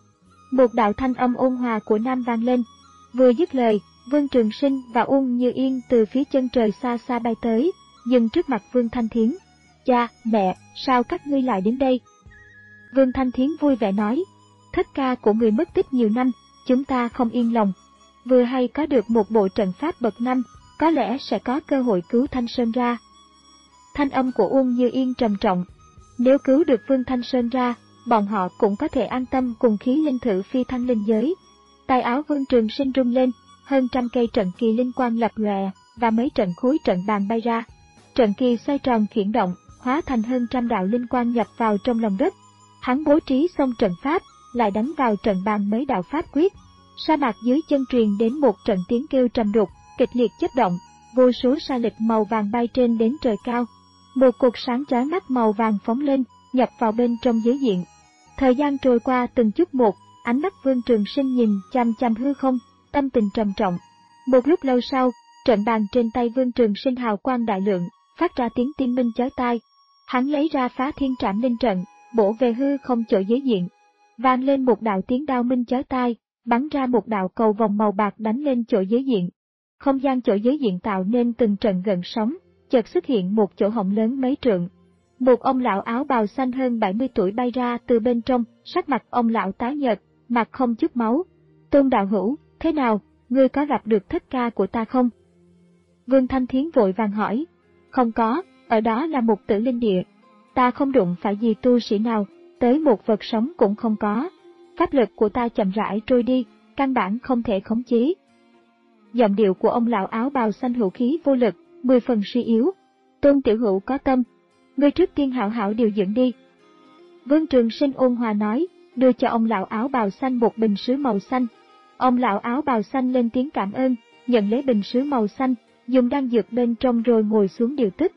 Một đạo thanh âm ôn hòa của nam vang lên. Vừa dứt lời, Vương Trường Sinh và Uông Như Yên từ phía chân trời xa xa bay tới, dừng trước mặt Vương Thanh Thiến. Cha, mẹ, sao các ngươi lại đến đây? Vương Thanh Thiến vui vẻ nói, thất ca của người mất tích nhiều năm, chúng ta không yên lòng. Vừa hay có được một bộ trận pháp bậc năm, có lẽ sẽ có cơ hội cứu Thanh Sơn ra. Thanh âm của Uông Như Yên trầm trọng. Nếu cứu được Vương Thanh Sơn ra, bọn họ cũng có thể an tâm cùng khí linh thử phi thăng linh giới. Tay áo Vương Trường Sinh rung lên, hơn trăm cây trận kỳ linh quang lập lòe và mấy trận khối trận bàn bay ra. Trận kỳ xoay tròn chuyển động, hóa thành hơn trăm đạo linh quang nhập vào trong lòng đất. Hắn bố trí xong trận pháp, lại đánh vào trận bàn mấy đạo pháp quyết. Sa mạc dưới chân truyền đến một trận tiếng kêu trầm đục, kịch liệt chớp động, vô số sa lịch màu vàng bay trên đến trời cao. Một cột sáng chói mắt màu vàng phóng lên, nhập vào bên trong giới diện. Thời gian trôi qua từng chút một, ánh mắt Vương Trường Sinh nhìn chăm chăm hư không, tâm tình trầm trọng. Một lúc lâu sau, trận bàn trên tay Vương Trường Sinh hào quang đại lượng, phát ra tiếng tiên minh chói tai. Hắn lấy ra Phá Thiên Trảm Linh trận, bổ về hư không chỗ giới diện. Vang lên một đạo tiếng đao minh chói tai, bắn ra một đạo cầu vòng màu bạc đánh lên chỗ giới diện. Không gian chỗ giới diện tạo nên từng trận gợn sóng, chợt xuất hiện một chỗ hổng lớn mấy trượng. Một ông lão áo bào xanh hơn bảy mươi tuổi bay ra từ bên trong, sắc mặt ông lão tái nhợt, mặt không chút máu. Tôn đạo hữu, thế nào, ngươi có gặp được thất ca của ta không? Vương Thanh Thiến vội vàng hỏi. Không có, ở đó là một tử linh địa. Ta không đụng phải gì tu sĩ nào, tới một vật sống cũng không có. Pháp lực của ta chậm rãi trôi đi, căn bản không thể khống chế. Giọng điệu của ông lão áo bào xanh hữu khí vô lực, mười phần suy yếu. Tôn tiểu hữu có tâm, ngươi trước tiên hảo hảo điều dưỡng đi. Vương Trường Sinh ôn hòa nói, đưa cho ông lão áo bào xanh một bình sứ màu xanh. Ông lão áo bào xanh lên tiếng cảm ơn, nhận lấy bình sứ màu xanh, dùng đan dược bên trong rồi ngồi xuống điều tức.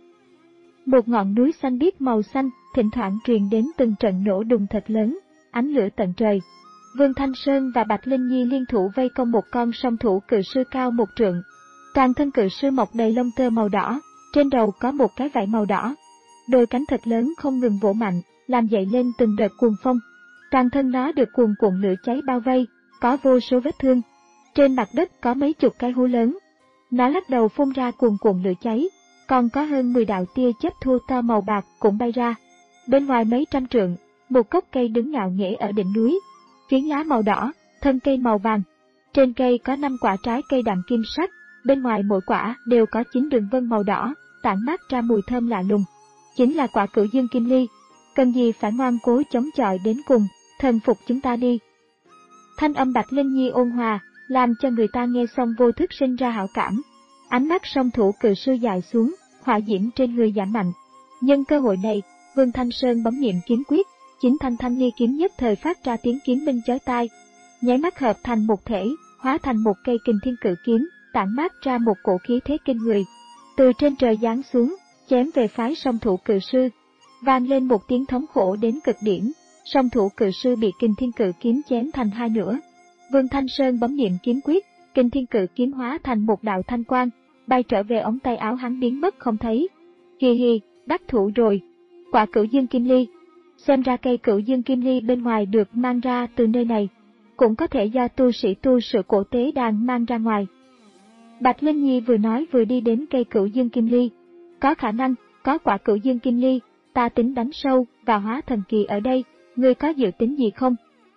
Một ngọn núi xanh biếc màu xanh, thỉnh thoảng truyền đến từng trận nổ đùng thật lớn, ánh lửa tận trời. Vương Thanh Sơn và Bạch Linh Nhi liên thủ vây công một con song thủ cự sư cao một trượng. Toàn thân cự sư mọc đầy lông tơ màu đỏ, trên đầu có một cái vảy màu đỏ. Đôi cánh thật lớn không ngừng vỗ mạnh, làm dậy lên từng đợt cuồng phong. Toàn thân nó được cuồn cuộn lửa cháy bao vây, có vô số vết thương. Trên mặt đất có mấy chục cái hố lớn. Nó lắc đầu phun ra cuồn cuộn lửa cháy, còn có hơn mười đạo tia chớp thô to màu bạc cũng bay ra. Bên ngoài mấy trăm trượng, một gốc cây đứng ngạo nghễ ở đỉnh núi. Phiến lá màu đỏ, thật thân cây màu vàng. Trên cây có năm quả trái cây đạm kim sắc, bên ngoài mỗi quả đều có chín đường vân màu đỏ, tản mát ra mùi thơm lạ lùng. Chính là quả Cửu Dương Kim Ly, cần gì phải ngoan cố chống chọi đến cùng, thần phục chúng ta đi. Thanh âm Bạch Linh Nhi ôn hòa, làm cho người ta nghe xong vô thức sinh ra hảo cảm. Ánh mắt song thủ cự sư dài xuống, hỏa diễm trên người giảm mạnh. Nhân cơ hội này, Vương Thanh Sơn bấm niệm kiếm quyết, chín thanh thanh ly kiếm nhất thời phát ra tiếng kiếm minh chói tai, nháy mắt hợp thành một thể, hóa thành một cây kình thiên cự kiếm, tản mát ra một cổ khí thế kinh người. Từ trên trời giáng xuống, chém về phái song thủ cự sư. Vang lên một tiếng thống khổ đến cực điểm, song thủ cự sư bị kình thiên cự kiếm chém thành hai nửa. Vương Thanh Sơn bấm niệm kiếm quyết, kình thiên cự kiếm hóa thành một đạo thanh quang, bay trở về ống tay áo hắn biến mất không thấy. Hì hì, đắc thủ rồi. Quả Cửu Dương Kim Ly. Xem ra cây Cửu Dương Kim Ly bên ngoài được mang ra từ nơi này, cũng có thể do tu sĩ tu sự cổ tế đàn mang ra ngoài. Bạch Linh Nhi vừa nói vừa đi đến cây Cửu Dương Kim Ly. Có khả năng, có quả Cửu Dương Kim Ly, ta tính đánh sâu và hóa thần kỳ ở đây, ngươi có dự tính gì không?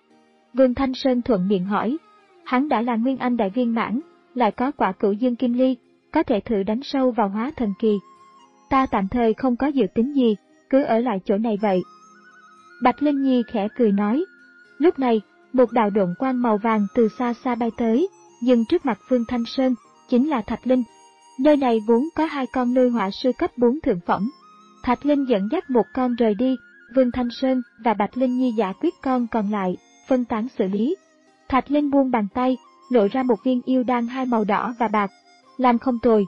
Vương Thanh Sơn thuận miệng hỏi. Hắn đã là Nguyên Anh đại viên mãn, lại có quả Cửu Dương Kim Ly, có thể thử đánh sâu vào hóa thần kỳ. Ta tạm thời không có dự tính gì, cứ ở lại chỗ này vậy. Bạch Linh Nhi khẽ cười nói. Lúc này, một đạo độn quang màu vàng từ xa xa bay tới, dừng trước mặt Vương Thanh Sơn, chính là Thạch Linh. Nơi này vốn có hai con lôi hỏa sư cấp bốn thượng phẩm. Thạch Linh dẫn dắt một con rời đi, Vương Thanh Sơn và Bạch Linh Nhi giải quyết con còn lại, phân tán xử lý. Thạch Linh buông bàn tay, lộ ra một viên yêu đan hai màu đỏ và bạc. Làm không tồi.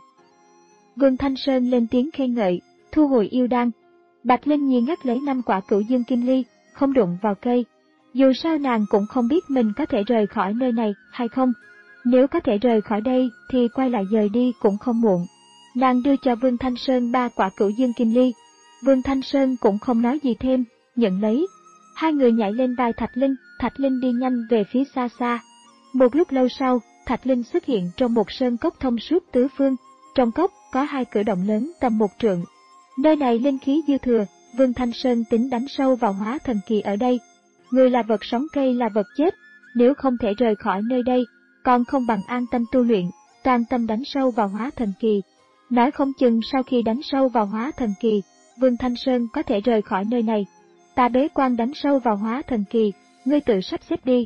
Vương Thanh Sơn lên tiếng khen ngợi, thu hồi yêu đan. Bạch Linh Nhi ngắt lấy năm quả Cửu Dương Kim Ly, không đụng vào cây. Dù sao nàng cũng không biết mình có thể rời khỏi nơi này hay không. Nếu có thể rời khỏi đây thì quay lại dời đi cũng không muộn. Nàng đưa cho Vương Thanh Sơn ba quả Cửu Dương Kim Ly. Vương Thanh Sơn cũng không nói gì thêm, nhận lấy. Hai người nhảy lên vai Thạch Linh, Thạch Linh đi nhanh về phía xa xa. Một lúc lâu sau, Thạch Linh xuất hiện trong một sơn cốc thông suốt tứ phương. Trong cốc có hai cửa động lớn tầm một trượng. Nơi này linh khí dư thừa, Vương Thanh Sơn tính đánh sâu vào hóa thần kỳ ở đây. Người là vật sống, cây là vật chết, nếu không thể rời khỏi nơi đây, còn không bằng an tâm tu luyện, toàn tâm đánh sâu vào hóa thần kỳ. Nói không chừng sau khi đánh sâu vào hóa thần kỳ, Vương Thanh Sơn có thể rời khỏi nơi này. Ta bế quan đánh sâu vào hóa thần kỳ, ngươi tự sắp xếp đi.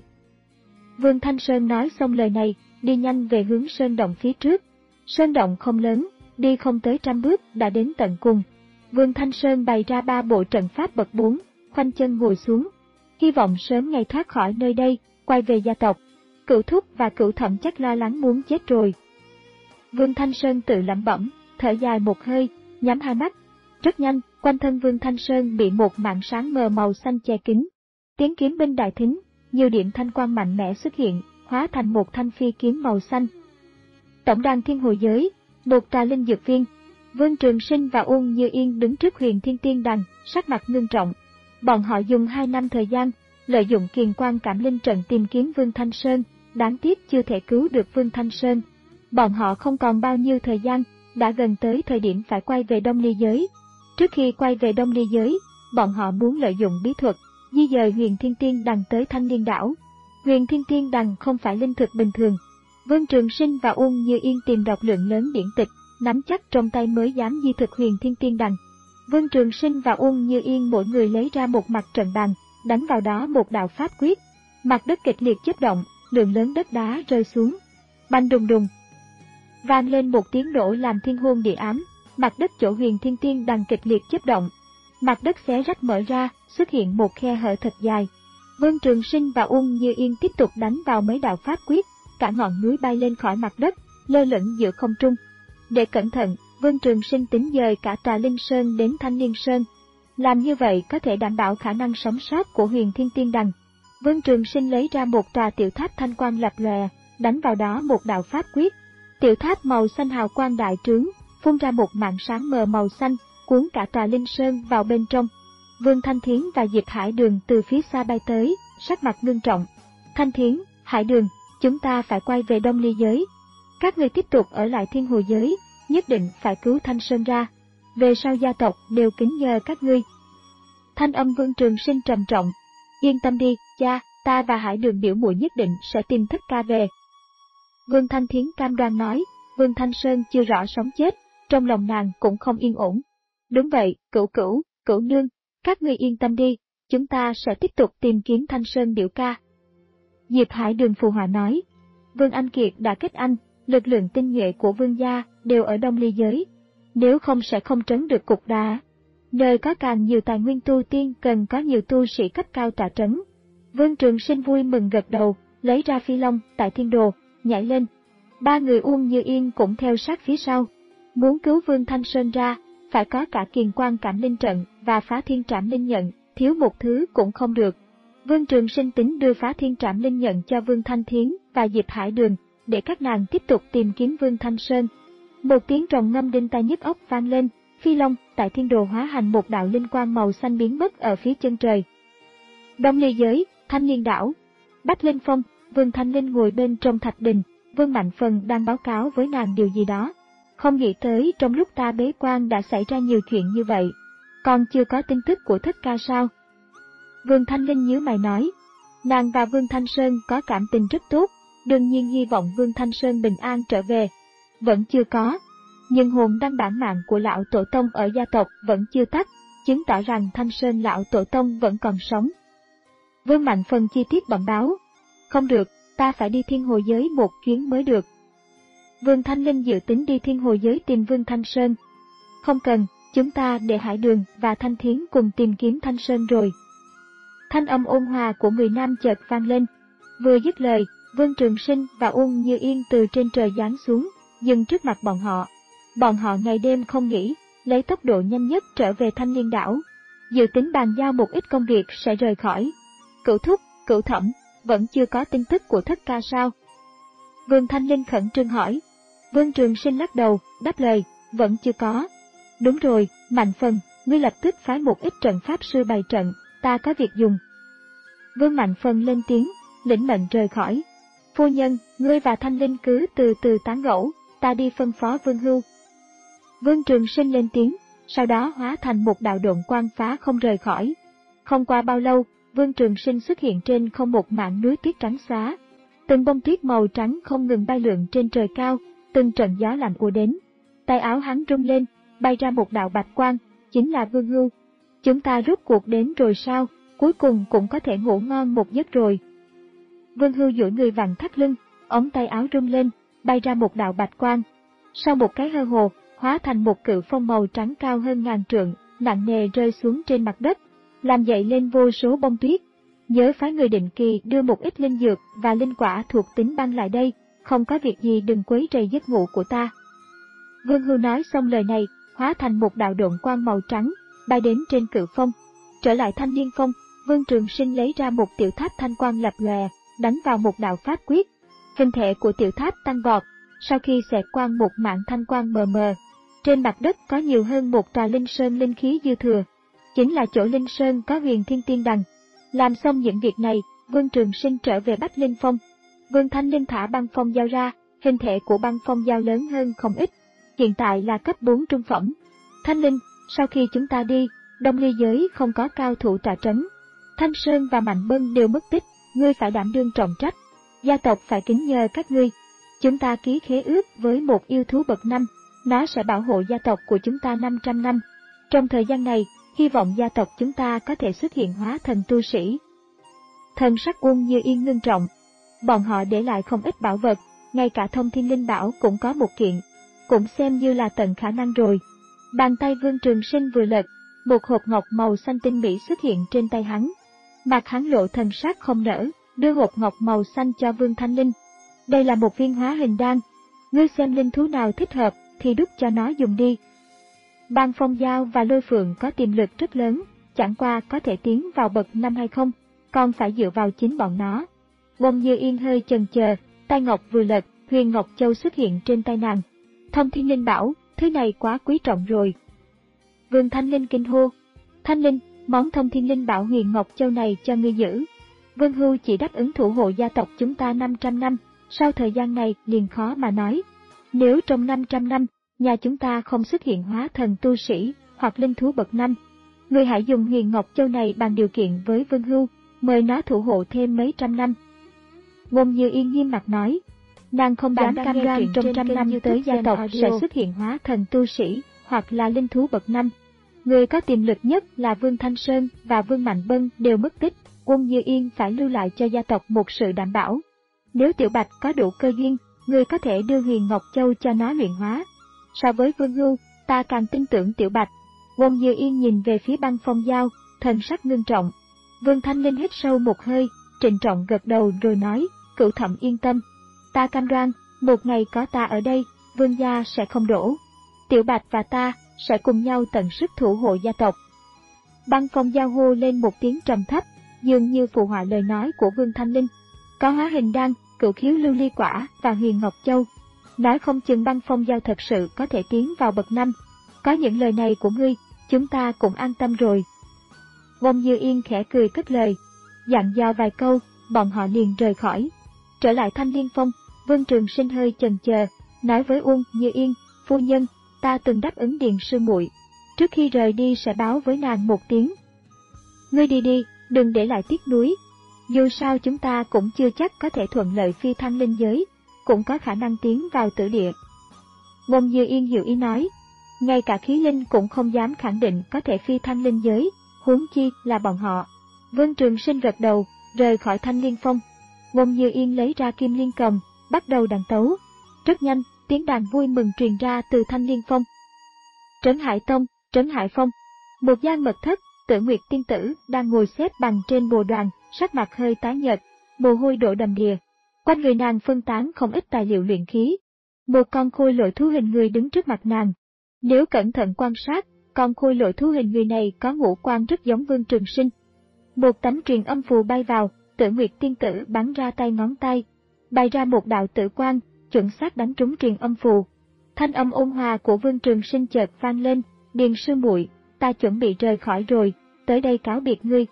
Vương Thanh Sơn nói xong lời này, đi nhanh về hướng sơn động phía trước. Sơn động không lớn, đi không tới trăm bước đã đến tận cùng. Vương Thanh Sơn bày ra ba bộ trận pháp bậc bốn, khoanh chân ngồi xuống. Hy vọng sớm ngày thoát khỏi nơi đây, quay về gia tộc. Cửu Thúc và Cửu Thẩm chắc lo lắng muốn chết rồi. Vương Thanh Sơn tự lẩm bẩm, thở dài một hơi, nhắm hai mắt. Rất nhanh, quanh thân Vương Thanh Sơn bị một màn sáng mờ màu xanh che kín. Tiếng kiếm binh đại thính, nhiều điểm thanh quang mạnh mẽ xuất hiện, hóa thành một thanh phi kiếm màu xanh. Tổng đàn Thiên Hồi Giới, một trà linh dược viên. Vương Trường Sinh và Uông Như Yên đứng trước Huyền Thiên Tiên Đằng, sắc mặt ngưng trọng. Bọn họ dùng hai năm thời gian, lợi dụng kiền quan cảm linh trận tìm kiếm Vương Thanh Sơn, đáng tiếc chưa thể cứu được Vương Thanh Sơn. Bọn họ không còn bao nhiêu thời gian, đã gần tới thời điểm phải quay về Đông Ly Giới. Trước khi quay về Đông Ly Giới, bọn họ muốn lợi dụng bí thuật, di dời Huyền Thiên Tiên Đằng tới Thanh Liên Đảo. Huyền Thiên Tiên Đằng không phải linh thực bình thường. Vương Trường Sinh và Uông Như Yên tìm đọc lượng lớn điển tịch, nắm chắc trong tay mới dám di thực Huyền Thiên Tiên Đằng. Vương Trường Sinh và Uông Như Yên mỗi người lấy ra một mặt trận bàn, đánh vào đó một đạo pháp quyết. Mặt đất kịch liệt chớp động, lượng lớn đất đá rơi xuống. Bành đùng đùng. Vang lên một tiếng nổ làm thiên hôn địa ám, mặt đất chỗ Huyền Thiên Tiên Đằng kịch liệt chớp động. Mặt đất xé rách mở ra, xuất hiện một khe hở thật dài. Vương Trường Sinh và Uông Như Yên tiếp tục đánh vào mấy đạo pháp quyết, cả ngọn núi bay lên khỏi mặt đất, lơ lửng giữa không trung. Để cẩn thận, Vương Trường Sinh tính dời cả Tòa Linh Sơn đến Thanh Liên Sơn. Làm như vậy có thể đảm bảo khả năng sống sót của Huyền Thiên Tiên Đằng. Vương Trường Sinh lấy ra một tòa tiểu tháp thanh quang lập lòe, đánh vào đó một đạo pháp quyết. Tiểu tháp màu xanh hào quang đại trướng, phun ra một màn sáng mờ màu xanh, cuốn cả Tòa Linh Sơn vào bên trong. Vương Thanh Thiến và Diệp Hải Đường từ phía xa bay tới, sắc mặt ngưng trọng. Thanh Thiến, Hải Đường, chúng ta phải quay về Đông Ly Giới. Các người tiếp tục ở lại Thiên Hồi Giới, nhất định phải cứu Thanh Sơn ra. Về sau gia tộc đều kính nhờ các ngươi. Thanh âm Vương Trường Sinh trầm trọng. Yên tâm đi, cha, ta và Hải Đường biểu muội nhất định sẽ tìm Thất Ca về. Vương Thanh Thiến cam đoan nói. Vương Thanh Sơn chưa rõ sống chết, trong lòng nàng cũng không yên ổn. Đúng vậy, Cửu Cửu, Cửu Nương, các ngươi yên tâm đi, chúng ta sẽ tiếp tục tìm kiếm Thanh Sơn biểu ca. Diệp Hải Đường phù hòa nói. Vương Anh Kiệt đã kết anh, lực lượng tinh nhuệ của Vương gia đều ở Đông Ly giới, nếu không sẽ không trấn được cục đá. Nơi có càng nhiều tài nguyên tu tiên cần có nhiều tu sĩ cấp cao trả trấn. Vương Trường Sinh vui mừng gật đầu, lấy ra phi long tại thiên đồ, nhảy lên. Ba người Uông Như Yên cũng theo sát phía sau. Muốn cứu Vương Thanh Sơn ra, phải có cả kiền quan cảm linh trận và phá thiên trảm linh nhận, thiếu một thứ cũng không được. Vương Trường Sinh tính đưa phá thiên trảm linh nhận cho Vương Thanh Thiến và Diệp Hải Đường, để các nàng tiếp tục tìm kiếm Vương Thanh Sơn. Một tiếng rồng ngâm đinh tai nhức óc vang lên, phi long tại thiên đồ hóa thành một đạo linh quang màu xanh biến mất ở phía chân trời. Đông Ly giới, Thanh Liên đảo, Bách Linh Phong, Vương Thanh Linh ngồi bên trong thạch đình, Vương Mạnh Phần đang báo cáo với nàng điều gì đó. Không nghĩ tới trong lúc ta bế quan đã xảy ra nhiều chuyện như vậy, còn chưa có tin tức của Thất Ca sao? Vương Thanh Linh nhíu mày nói, nàng và Vương Thanh Sơn có cảm tình rất tốt, đương nhiên hy vọng Vương Thanh Sơn bình an trở về. Vẫn chưa có, nhưng hồn đăng bản mạng của lão tổ tông ở gia tộc vẫn chưa tắt, chứng tỏ rằng Thanh Sơn lão tổ tông vẫn còn sống. Vương Mạnh Phần chi tiết bẩm báo, không được, ta phải đi thiên hồ giới một chuyến mới được. Vương Thanh Linh dự tính đi thiên hồ giới tìm Vương Thanh Sơn. Không cần, chúng ta để Hải Đường và Thanh Thiến cùng tìm kiếm Thanh Sơn rồi. Thanh âm ôn hòa của người nam chợt vang lên. Vừa dứt lời, Vương Trường Sinh và Uông Như Yên từ trên trời giáng xuống, dừng trước mặt bọn họ. Bọn họ ngày đêm không nghỉ, lấy tốc độ nhanh nhất trở về Thanh Liên đảo, dự tính bàn giao một ít công việc sẽ rời khỏi. Cửu Thúc, Cửu Thẩm, vẫn chưa có tin tức của Thất Ca sao? Vương Thanh Linh khẩn trương hỏi. Vương Trường Sinh lắc đầu, đáp lời, vẫn chưa có. Đúng rồi, Mạnh Phần, ngươi lập tức phái một ít trận pháp sư bày trận, ta có việc dùng. Vương Mạnh Phần lên tiếng, lĩnh mệnh rời khỏi. Phu nhân, ngươi và Thanh Linh cứ từ từ tán gẫu, ta đi phân phó Vương Hưu. Vương Trường Sinh lên tiếng, sau đó hóa thành một đạo độn quang phá không rời khỏi. Không qua bao lâu, Vương Trường Sinh xuất hiện trên không một mảng núi tuyết trắng xóa. Từng bông tuyết màu trắng không ngừng bay lượn trên trời cao, từng trận gió lạnh ùa đến. Tay áo hắn rung lên, bay ra một đạo bạch quang, chính là Vương Hưu. Chúng ta rút cuộc đến rồi sao, cuối cùng cũng có thể ngủ ngon một giấc rồi. Vương Hưu duỗi người vặn thắt lưng, ống tay áo rung lên, bay ra một đạo bạch quang. Sau một cái hơ hồ, hóa thành một cự phong màu trắng cao hơn ngàn trượng, nặng nề rơi xuống trên mặt đất, làm dậy lên vô số bông tuyết. Nhớ phái người định kỳ đưa một ít linh dược và linh quả thuộc tính băng lại đây, không có việc gì đừng quấy rầy giấc ngủ của ta. Vương Hưu nói xong lời này, hóa thành một đạo độn quang màu trắng, bay đến trên cự phong. Trở lại Thanh Liên Phong, Vương Trường Sinh lấy ra một tiểu tháp thanh quang lập lòe, đánh vào một đạo pháp quyết. Hình thể của tiểu tháp tăng vọt, sau khi xẹt qua một mảng thanh quang mờ mờ, trên mặt đất có nhiều hơn một tòa linh sơn linh khí dư thừa, chính là chỗ linh sơn có huyền thiên tiên đằng. Làm xong những việc này, Vương Trường Sinh trở về Bách Linh Phong. Vương Thanh Linh thả băng phong dao ra, hình thể của băng phong dao lớn hơn không ít, hiện tại là cấp bốn trung phẩm. Thanh Linh, sau khi chúng ta đi, Đông Ly giới không có cao thủ trả trấn. Thanh Sơn và Mạnh Bân đều mất tích, ngươi phải đảm đương trọng trách. Gia tộc phải kính nhờ các ngươi. Chúng ta ký khế ước với một yêu thú bậc năm, nó sẽ bảo hộ gia tộc của chúng ta năm trăm năm. Trong thời gian này, hy vọng gia tộc chúng ta có thể xuất hiện hóa thần tu sĩ. Thần sắc Uông Như Yên ngưng trọng. Bọn họ để lại không ít bảo vật, ngay cả Thông Thiên Linh Bảo cũng có một kiện, cũng xem như là tận khả năng rồi. Bàn tay Vương Trường Sinh vừa lật, một hộp ngọc màu xanh tinh mỹ xuất hiện trên tay hắn. Mặt hắn lộ thần sắc không nở, đưa hộp ngọc màu xanh cho Vương Thanh Linh. Đây là một viên hóa hình đan, ngươi xem linh thú nào thích hợp thì đúc cho nó dùng đi. Băng phong dao và lôi phượng có tiềm lực rất lớn, chẳng qua có thể tiến vào bậc năm hay không, còn phải dựa vào chính bọn nó. Uông Như Yên hơi chần chờ, tay ngọc vừa lật, huyền ngọc châu xuất hiện trên tay nàng. Thông Thiên Linh Bảo, thứ này quá quý trọng rồi. Vương Thanh Linh kinh hô, Thanh Linh, món Thông Thiên Linh Bảo huyền ngọc châu này cho ngươi giữ. Vương Hưu chỉ đáp ứng thủ hộ gia tộc chúng ta năm trăm năm, sau thời gian này liền khó mà nói. Nếu trong năm trăm năm, nhà chúng ta không xuất hiện hóa thần tu sĩ hoặc linh thú bậc năm, ngươi hãy dùng huyền ngọc châu này bàn điều kiện với Vương Hưu, mời nó thủ hộ thêm mấy trăm năm. Ngôn Như Yên nghiêm mặt nói, nàng không dám cam đoan trong trăm năm tới gia tộc sẽ xuất hiện hóa thần tu sĩ, hoặc là linh thú bậc năm. Người có tiềm lực nhất là Vương Thanh Sơn và Vương Mạnh Bân đều mất tích, Ngôn Như Yên phải lưu lại cho gia tộc một sự đảm bảo. Nếu Tiểu Bạch có đủ cơ duyên, người có thể đưa Huyền Ngọc Châu cho nó luyện hóa. So với Vương Hưu, ta càng tin tưởng Tiểu Bạch. Ngôn Như Yên nhìn về phía Băng Phong Giao, thần sắc ngưng trọng. Vương Thanh Linh hít sâu một hơi, trịnh trọng gật đầu rồi nói, Cửu Thẩm yên tâm. Ta cam đoan, một ngày có ta ở đây, Vương gia sẽ không đổ. Tiểu Bạch và ta sẽ cùng nhau tận sức thủ hộ gia tộc. Băng Phong Giao hô lên một tiếng trầm thấp, dường như phụ họa lời nói của Vương Thanh Linh. Có hóa hình đan, cửu khiếu lưu ly quả và Huyền Ngọc Châu. Nói không chừng Băng Phong Giao thật sự có thể tiến vào bậc năm. Có những lời này của ngươi, chúng ta cũng an tâm rồi. Ngôn Như Yên khẽ cười cất lời, dặn dò vài câu, bọn họ liền rời khỏi. Trở lại Thanh Liên Phong, Vương Trường Sinh hơi chần chờ, nói với Uông Như Yên, phu nhân, ta từng đáp ứng Điền sư muội, trước khi rời đi sẽ báo với nàng một tiếng. Ngươi đi đi, đừng để lại tiếc nuối. Dù sao chúng ta cũng chưa chắc có thể thuận lợi phi thăng linh giới, cũng có khả năng tiến vào tử địa. Ngôn Như Yên hiểu ý nói, ngay cả khí linh cũng không dám khẳng định có thể phi thăng linh giới, huống chi là bọn họ. Vương Trường Sinh gật đầu, rời khỏi Thanh Liên Phong. Ngôn Như Yên lấy ra kim liên cầm, bắt đầu đàn tấu. Rất nhanh, tiếng đàn vui mừng truyền ra từ Thanh Liên Phong. Trấn Hải Tông, Trấn Hải Phong. Một gian mật thất, Tử Nguyệt tiên tử đang ngồi xếp bằng trên bồ đoàn, sắc mặt hơi tái nhợt, mồ hôi đổ đầm đìa. Quanh người nàng phân tán không ít tài liệu luyện khí. Một con khôi lỗi thú hình người đứng trước mặt nàng. Nếu cẩn thận quan sát, con khôi lỗi thú hình người này có ngũ quan rất giống Vương Trường Sinh. Một tấm truyền âm phù bay vào, Tử Nguyệt tiên tử bắn ra tay ngón tay, bày ra một đạo tử quang, chuẩn xác đánh trúng truyền âm phù. Thanh âm ôn hòa của Vương Trường Sinh chợt vang lên, Điền sư muội, ta chuẩn bị rời khỏi rồi, tới đây cáo biệt ngươi.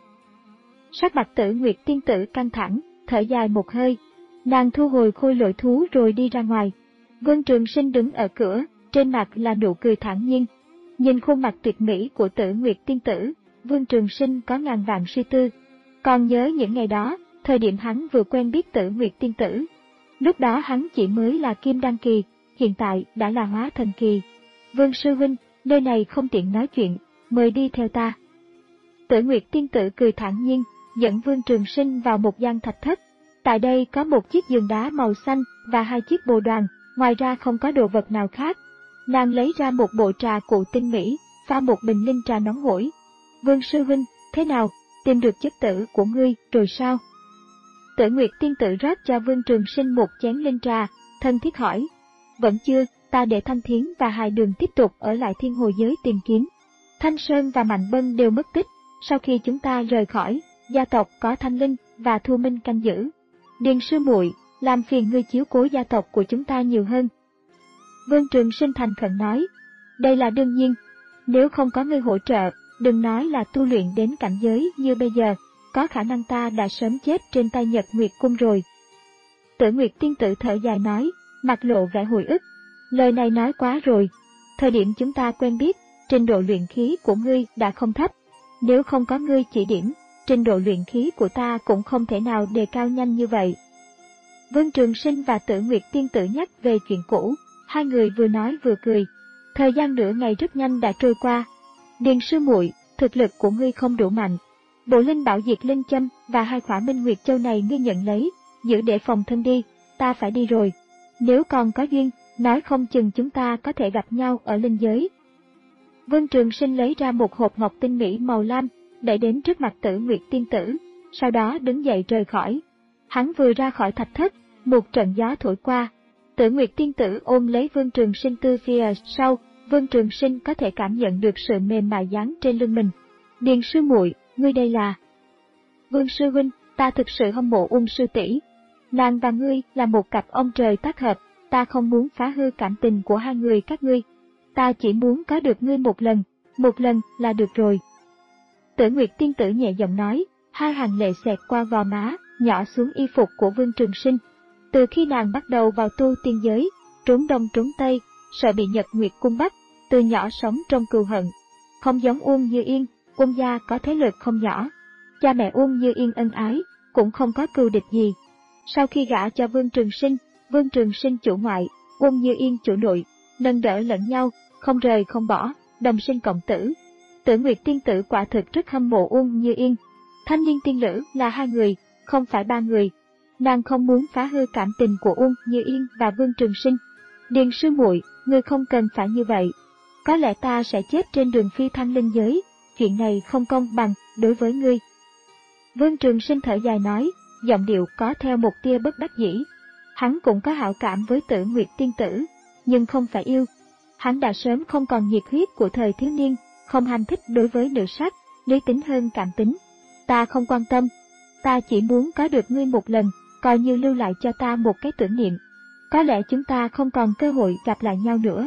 Sắc mặt Tử Nguyệt tiên tử căng thẳng, thở dài một hơi. Nàng thu hồi khôi lỗi thú rồi đi ra ngoài. Vương Trường Sinh đứng ở cửa, trên mặt là nụ cười thản nhiên. Nhìn khuôn mặt tuyệt mỹ của Tử Nguyệt tiên tử, Vương Trường Sinh có ngàn vạn suy tư. Còn nhớ những ngày đó, thời điểm hắn vừa quen biết Tử Nguyệt tiên tử. Lúc đó hắn chỉ mới là kim đan kỳ, hiện tại đã là hóa thần kỳ. Vương sư huynh, nơi này không tiện nói chuyện, mời đi theo ta. Tử Nguyệt tiên tử cười thản nhiên, dẫn Vương Trường Sinh vào một gian thạch thất. Tại đây có một chiếc giường đá màu xanh và hai chiếc bồ đoàn, ngoài ra không có đồ vật nào khác. Nàng lấy ra một bộ trà cụ tinh mỹ, pha một bình linh trà nóng hổi. Vương sư huynh, thế nào, tìm được chất tử của ngươi rồi sao? Tử Nguyệt tiên tử rót cho Vương Trường Sinh một chén linh trà, thân thiết hỏi. Vẫn chưa, ta để Thanh Thiến và Hài Đường tiếp tục ở lại Thiên Hồ giới tìm kiếm. Thanh Sơn và Mạnh Bân đều mất tích, sau khi chúng ta rời khỏi, gia tộc có Thanh Linh và Thu Minh canh giữ. Điền sư muội, làm phiền ngươi chiếu cố gia tộc của chúng ta nhiều hơn. Vương Trường Sinh thành khẩn nói, đây là đương nhiên, nếu không có ngươi hỗ trợ, đừng nói là tu luyện đến cảnh giới như bây giờ, có khả năng ta đã sớm chết trên tay Nhật Nguyệt Cung rồi. Tử Nguyệt tiên tử thở dài nói, mặt lộ vẻ hồi ức, lời này nói quá rồi, thời điểm chúng ta quen biết, trình độ luyện khí của ngươi đã không thấp, nếu không có ngươi chỉ điểm, trình độ luyện khí của ta cũng không thể nào đề cao nhanh như vậy. Vương Trường Sinh và Tử Nguyệt tiên tử nhắc về chuyện cũ, hai người vừa nói vừa cười. Thời gian nửa ngày rất nhanh đã trôi qua. Điền sư muội, thực lực của ngươi không đủ mạnh. Bộ linh bảo diệt linh châm và hai khỏa minh nguyệt châu này ngươi nhận lấy, giữ để phòng thân đi, ta phải đi rồi. Nếu còn có duyên, nói không chừng chúng ta có thể gặp nhau ở linh giới. Vương Trường Sinh lấy ra một hộp ngọc tinh mỹ màu lam, đẩy đến trước mặt Tử Nguyệt tiên tử, sau đó đứng dậy rời khỏi. Hắn vừa ra khỏi thạch thất, một trận gió thổi qua. Tử Nguyệt tiên tử ôm lấy Vương Trường Sinh từ phía sau, Vương Trường Sinh có thể cảm nhận được sự mềm mại dán trên lưng mình. Điền sư muội, ngươi đây là? Vương sư huynh, ta thực sự hâm mộ Ung sư tỷ. Nàng và ngươi là một cặp ông trời tác hợp, ta không muốn phá hư cảm tình của hai người các ngươi. Ta chỉ muốn có được ngươi một lần, một lần là được rồi. Tử Nguyệt tiên tử nhẹ giọng nói, hai hàng lệ xẹt qua gò má, nhỏ xuống y phục của Vương Trường Sinh. Từ khi nàng bắt đầu vào tu tiên giới, trốn đông trốn tây, sợ bị Nhật Nguyệt Cung bắt, từ nhỏ sống trong cừu hận. Không giống Uông Như Yên, Uông gia có thế lực không nhỏ. Cha mẹ Uông Như Yên ân ái, cũng không có cừu địch gì. Sau khi gả cho Vương Trường Sinh, Vương Trường Sinh chủ ngoại, Uông Như Yên chủ nội, nâng đỡ lẫn nhau, không rời không bỏ, đồng sinh cộng tử. Tử Nguyệt tiên tử quả thực rất hâm mộ Uông Như Yên. Thanh niên tiên lữ là hai người, không phải ba người. Nàng không muốn phá hư cảm tình của Uông Như Yên và Vương Trường Sinh. Điền sư muội, ngươi không cần phải như vậy. Có lẽ ta sẽ chết trên đường phi thăng linh giới, chuyện này không công bằng đối với ngươi. Vương Trường Sinh thở dài nói, giọng điệu có theo một tia bất đắc dĩ. Hắn cũng có hảo cảm với Tử Nguyệt tiên tử, nhưng không phải yêu. Hắn đã sớm không còn nhiệt huyết của thời thiếu niên, không ham thích đối với nữ sắc, lý tính hơn cảm tính. Ta không quan tâm, ta chỉ muốn có được ngươi một lần, coi như lưu lại cho ta một cái tưởng niệm. Có lẽ chúng ta không còn cơ hội gặp lại nhau nữa.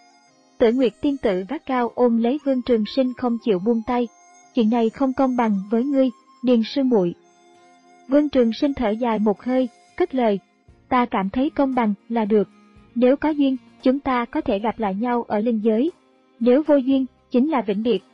Tử Nguyệt tiên tử gắt cao ôm lấy Vương Trường Sinh không chịu buông tay. Chuyện này không công bằng với ngươi, Điền sư muội. Vương Trường Sinh thở dài một hơi, cất lời. Ta cảm thấy công bằng là được. Nếu có duyên, chúng ta có thể gặp lại nhau ở linh giới. Nếu vô duyên, chính là vĩnh biệt.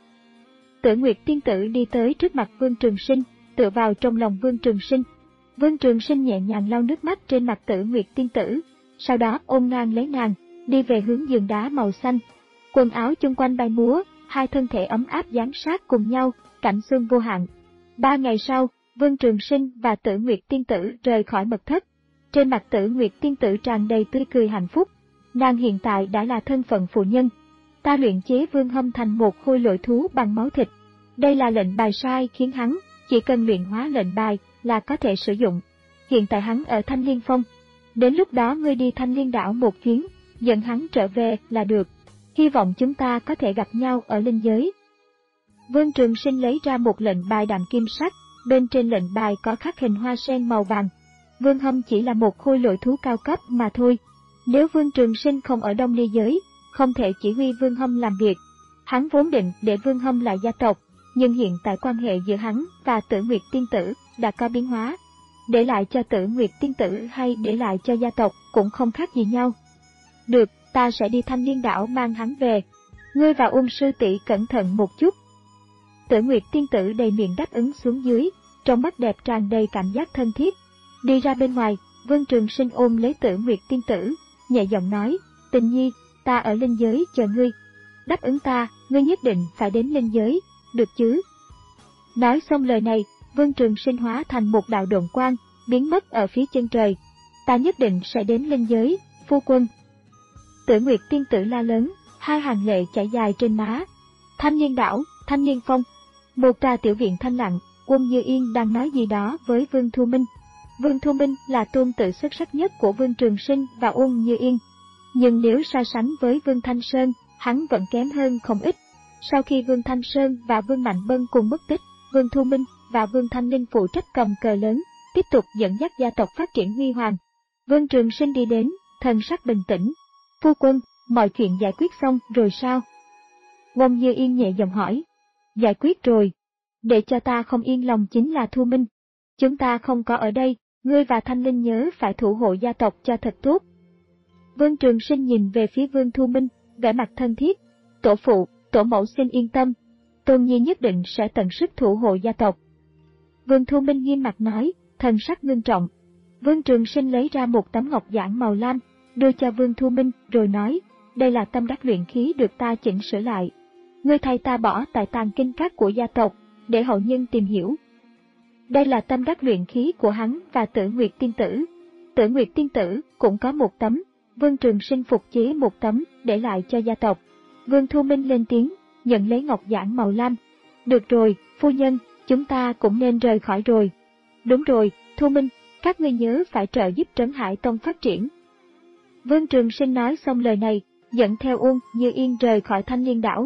Tử Nguyệt tiên tử đi tới trước mặt Vương Trường Sinh, tựa vào trong lòng Vương Trường Sinh. Vương Trường Sinh nhẹ nhàng lau nước mắt trên mặt Tử Nguyệt tiên tử, sau đó ôm ngang lấy nàng, đi về hướng giường đá màu xanh. Quần áo chung quanh bay múa, hai thân thể ấm áp dán sát cùng nhau, cảnh xuân vô hạn. Ba ngày sau, Vương Trường Sinh và Tử Nguyệt tiên tử rời khỏi mật thất. Trên mặt Tử Nguyệt tiên tử tràn đầy tươi cười hạnh phúc. Nàng hiện tại đã là thân phận phụ nhân. Ta luyện chế Vương Hâm thành một khôi lội thú bằng máu thịt. Đây là lệnh bài sai khiến hắn, chỉ cần luyện hóa lệnh bài là có thể sử dụng. Hiện tại hắn ở Thanh Liên Phong. Đến lúc đó ngươi đi Thanh Liên đảo một chuyến, dẫn hắn trở về là được. Hy vọng chúng ta có thể gặp nhau ở linh giới. Vương Trường Sinh lấy ra một lệnh bài đạm kim sắc, bên trên lệnh bài có khắc hình hoa sen màu vàng. Vương Hâm chỉ là một khôi lội thú cao cấp mà thôi. Nếu Vương Trường Sinh không ở Đông Ly giới, không thể chỉ huy Vương Hâm làm việc. Hắn vốn định để Vương Hâm lại gia tộc, nhưng hiện tại quan hệ giữa hắn và Tử Nguyệt tiên tử đã có biến hóa. Để lại cho Tử Nguyệt tiên tử hay để lại cho gia tộc cũng không khác gì nhau. Được, ta sẽ đi Thanh Liên đảo mang hắn về. Ngươi và Uông sư tỷ cẩn thận một chút. Tử Nguyệt tiên tử đầy miệng đáp ứng xuống dưới, trong mắt đẹp tràn đầy cảm giác thân thiết. Đi ra bên ngoài, Vương Trường Sinh ôm lấy Tử Nguyệt tiên tử, nhẹ giọng nói, tình nhi, ta ở linh giới chờ ngươi. Đáp ứng ta, ngươi nhất định phải đến linh giới, được chứ? Nói xong lời này, Vương Trường Sinh hóa thành một đạo độn quang, biến mất ở phía chân trời. Ta nhất định sẽ đến linh giới, phu quân. Tử Nguyệt tiên tử la lớn, hai hàng lệ chảy dài trên má. Thanh Liên đảo, Thanh Liên Phong. Một trà tiểu viện thanh lặng, Uông Như Yên đang nói gì đó với Vương Thu Minh. Vương Thu Minh là tôn tử xuất sắc nhất của Vương Trường Sinh và Uông Như Yên. Nhưng nếu so sánh với Vương Thanh Sơn, hắn vẫn kém hơn không ít. Sau khi Vương Thanh Sơn và Vương Mạnh Bân cùng mất tích, Vương Thu Minh và Vương Thanh Linh phụ trách cầm cờ lớn, tiếp tục dẫn dắt gia tộc phát triển huy hoàng. Vương Trường Sinh đi đến, thần sắc bình tĩnh. Phu quân, mọi chuyện giải quyết xong rồi sao? Uông Như Yên nhẹ giọng hỏi. Giải quyết rồi. Để cho ta không yên lòng chính là Thu Minh. Chúng ta không có ở đây, ngươi và Thanh Linh nhớ phải thủ hộ gia tộc cho thật tốt. Vương Trường Sinh nhìn về phía Vương Thu Minh, vẻ mặt thân thiết. Tổ phụ, tổ mẫu xin yên tâm. Tôn nhi nhất định sẽ tận sức thủ hộ gia tộc. Vương Thu Minh nghiêm mặt nói, thần sắc ngưng trọng. Vương Trường Sinh lấy ra một tấm ngọc giản màu lam, đưa cho Vương Thu Minh, rồi nói, đây là tâm đắc luyện khí được ta chỉnh sửa lại. Ngươi thay ta bỏ tại tàng kinh các của gia tộc, để hậu nhân tìm hiểu. Đây là tâm đắc luyện khí của hắn và Tử Nguyệt tiên tử. Tử Nguyệt tiên tử cũng có một tấm, Vương Trường Sinh phục chế một tấm, để lại cho gia tộc. Vương Thu Minh lên tiếng, nhận lấy ngọc giản màu lam. Được rồi, phu nhân, chúng ta cũng nên rời khỏi rồi. Đúng rồi, Thu Minh, các ngươi nhớ phải trợ giúp Trấn Hải Tông phát triển. Vương Trường Sinh nói xong lời này, dẫn theo Uông Như Yên rời khỏi Thanh Liên đảo.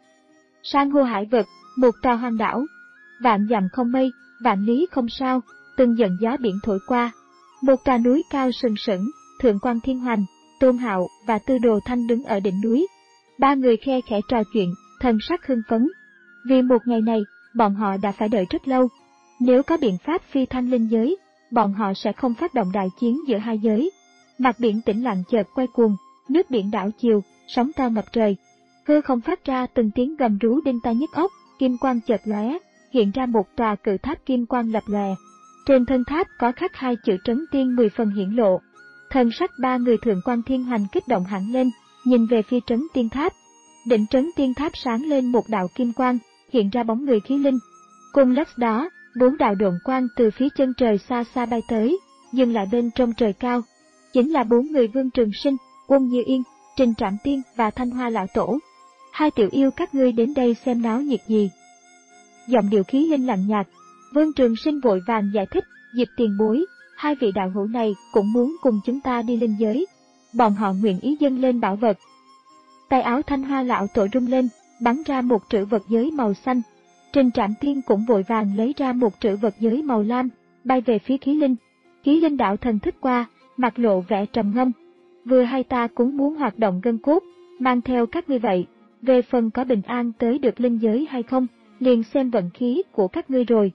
Sang hô hải vực, một tòa hoang đảo. Vạn dặm không mây, vạn lý không sao, từng giận gió biển thổi qua. Một tòa núi cao sừng sững, Thượng quan Thiên Hoành, Tôn Hạo và Tư Đồ Thanh đứng ở đỉnh núi. Ba người khe khẽ trò chuyện, thần sắc hưng phấn. Vì một ngày này, bọn họ đã phải đợi rất lâu. Nếu có biện pháp phi thăng linh giới, bọn họ sẽ không phát động đại chiến giữa hai giới. Mặt biển tĩnh lặng chợt quay cuồng, nước biển đảo chiều, sóng to ngập trời. Hư không phát ra từng tiếng gầm rú đinh tai nhức óc, kim quang chợt lóe, hiện ra một tòa cự tháp kim quang lập lòe. Trên thân tháp có khắc hai chữ Trấn Tiên mười phần hiển lộ. Thần sắc ba người thượng quan thiên hoành kích động hẳn lên, nhìn về phía Trấn Tiên tháp. Đỉnh Trấn Tiên tháp sáng lên một đạo kim quang, hiện ra bóng người khí linh. Cùng lúc đó, bốn đạo độn quang từ phía chân trời xa xa bay tới, dừng lại bên trong trời cao. Chính là bốn người Vương Trường Sinh, Uông Như Yên, Trình Trạm Tiên và Thanh Hoa Lão Tổ. Hai tiểu yêu các ngươi đến đây xem náo nhiệt gì? Giọng điệu khí linh lạnh nhạt, Vương Trường Sinh vội vàng giải thích, Diệp tiền bối, hai vị đạo hữu này cũng muốn cùng chúng ta đi linh giới. Bọn họ nguyện ý dâng lên bảo vật. Tay áo Thanh Hoa Lão Tổ rung lên, bắn ra một trữ vật giới màu xanh. Trình Trạm Tiên cũng vội vàng lấy ra một trữ vật giới màu lam, bay về phía khí linh. Khí linh đạo thần thức qua, mặt lộ vẻ trầm ngâm. Vừa hay ta cũng muốn hoạt động gân cốt, mang theo các ngươi vậy. Về phần có bình an tới được linh giới hay không, liền xem vận khí của các ngươi rồi.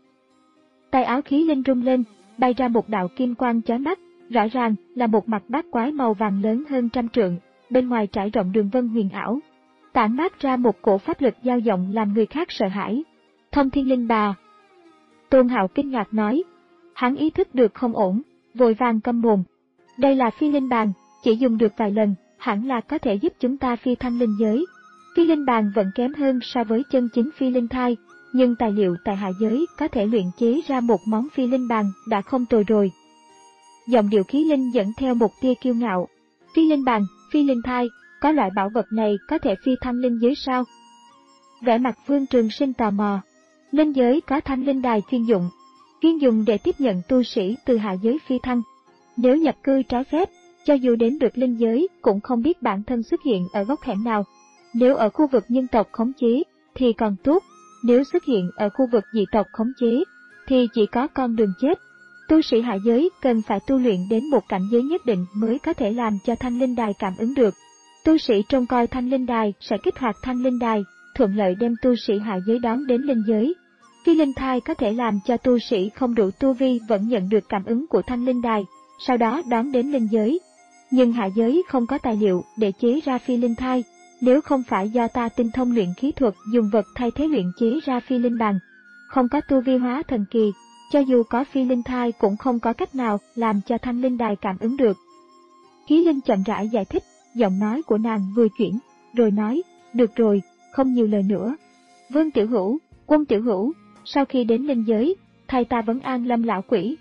Tay áo khí linh rung lên, bay ra một đạo kim quang chói mắt, rõ ràng là một mặt bát quái màu vàng lớn hơn trăm trượng, bên ngoài trải rộng đường vân huyền ảo, tản mát ra một cổ pháp lực dao động làm người khác sợ hãi. Thông Thiên Linh Bà. Tôn Hạo kinh ngạc nói, hắn ý thức được không ổn, vội vàng câm mồm. Đây là phi linh bàn, chỉ dùng được vài lần, hẳn là có thể giúp chúng ta phi thăng linh giới. Phi linh bàn vẫn kém hơn so với chân chính phi linh thai, nhưng tài liệu tại hạ giới có thể luyện chế ra một món phi linh bàn đã không tồi rồi. Giọng điệu khí linh dẫn theo một tia kiêu ngạo. Phi linh bàn, phi linh thai, có loại bảo vật này có thể phi thăng linh giới sao? Vẻ mặt Vương Trường Sinh tò mò. Linh giới có thanh linh đài chuyên dụng, chuyên dùng để tiếp nhận tu sĩ từ hạ giới phi thăng. Nếu nhập cư trái phép, cho dù đến được linh giới cũng không biết bản thân xuất hiện ở góc hẻm nào. Nếu ở khu vực nhân tộc khống chế, thì còn tốt. Nếu xuất hiện ở khu vực dị tộc khống chế, thì chỉ có con đường chết. Tu sĩ hạ giới cần phải tu luyện đến một cảnh giới nhất định mới có thể làm cho thanh linh đài cảm ứng được. Tu sĩ trông coi thanh linh đài sẽ kích hoạt thanh linh đài, thuận lợi đem tu sĩ hạ giới đón đến linh giới. Phi linh thai có thể làm cho tu sĩ không đủ tu vi vẫn nhận được cảm ứng của thanh linh đài, sau đó đón đến linh giới. Nhưng hạ giới không có tài liệu để chế ra phi linh thai, nếu không phải do ta tinh thông luyện khí thuật dùng vật thay thế luyện chế ra phi linh bàn, không có tu vi hóa thần kỳ, cho dù có phi linh thai cũng không có cách nào làm cho thanh linh đài cảm ứng được. Khí linh chậm rãi giải thích, giọng nói của nàng vừa chuyển, rồi nói, được rồi, không nhiều lời nữa. Vương Tiểu Hữu, Quân Tiểu Hữu, sau khi đến linh giới, thay ta vấn an Lâm lão quỷ.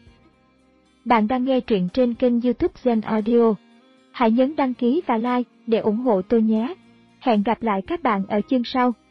Bạn đang nghe truyện trên kênh YouTube Zen Audio. Hãy nhấn đăng ký và like để ủng hộ tôi nhé. Hẹn gặp lại các bạn ở chương sau.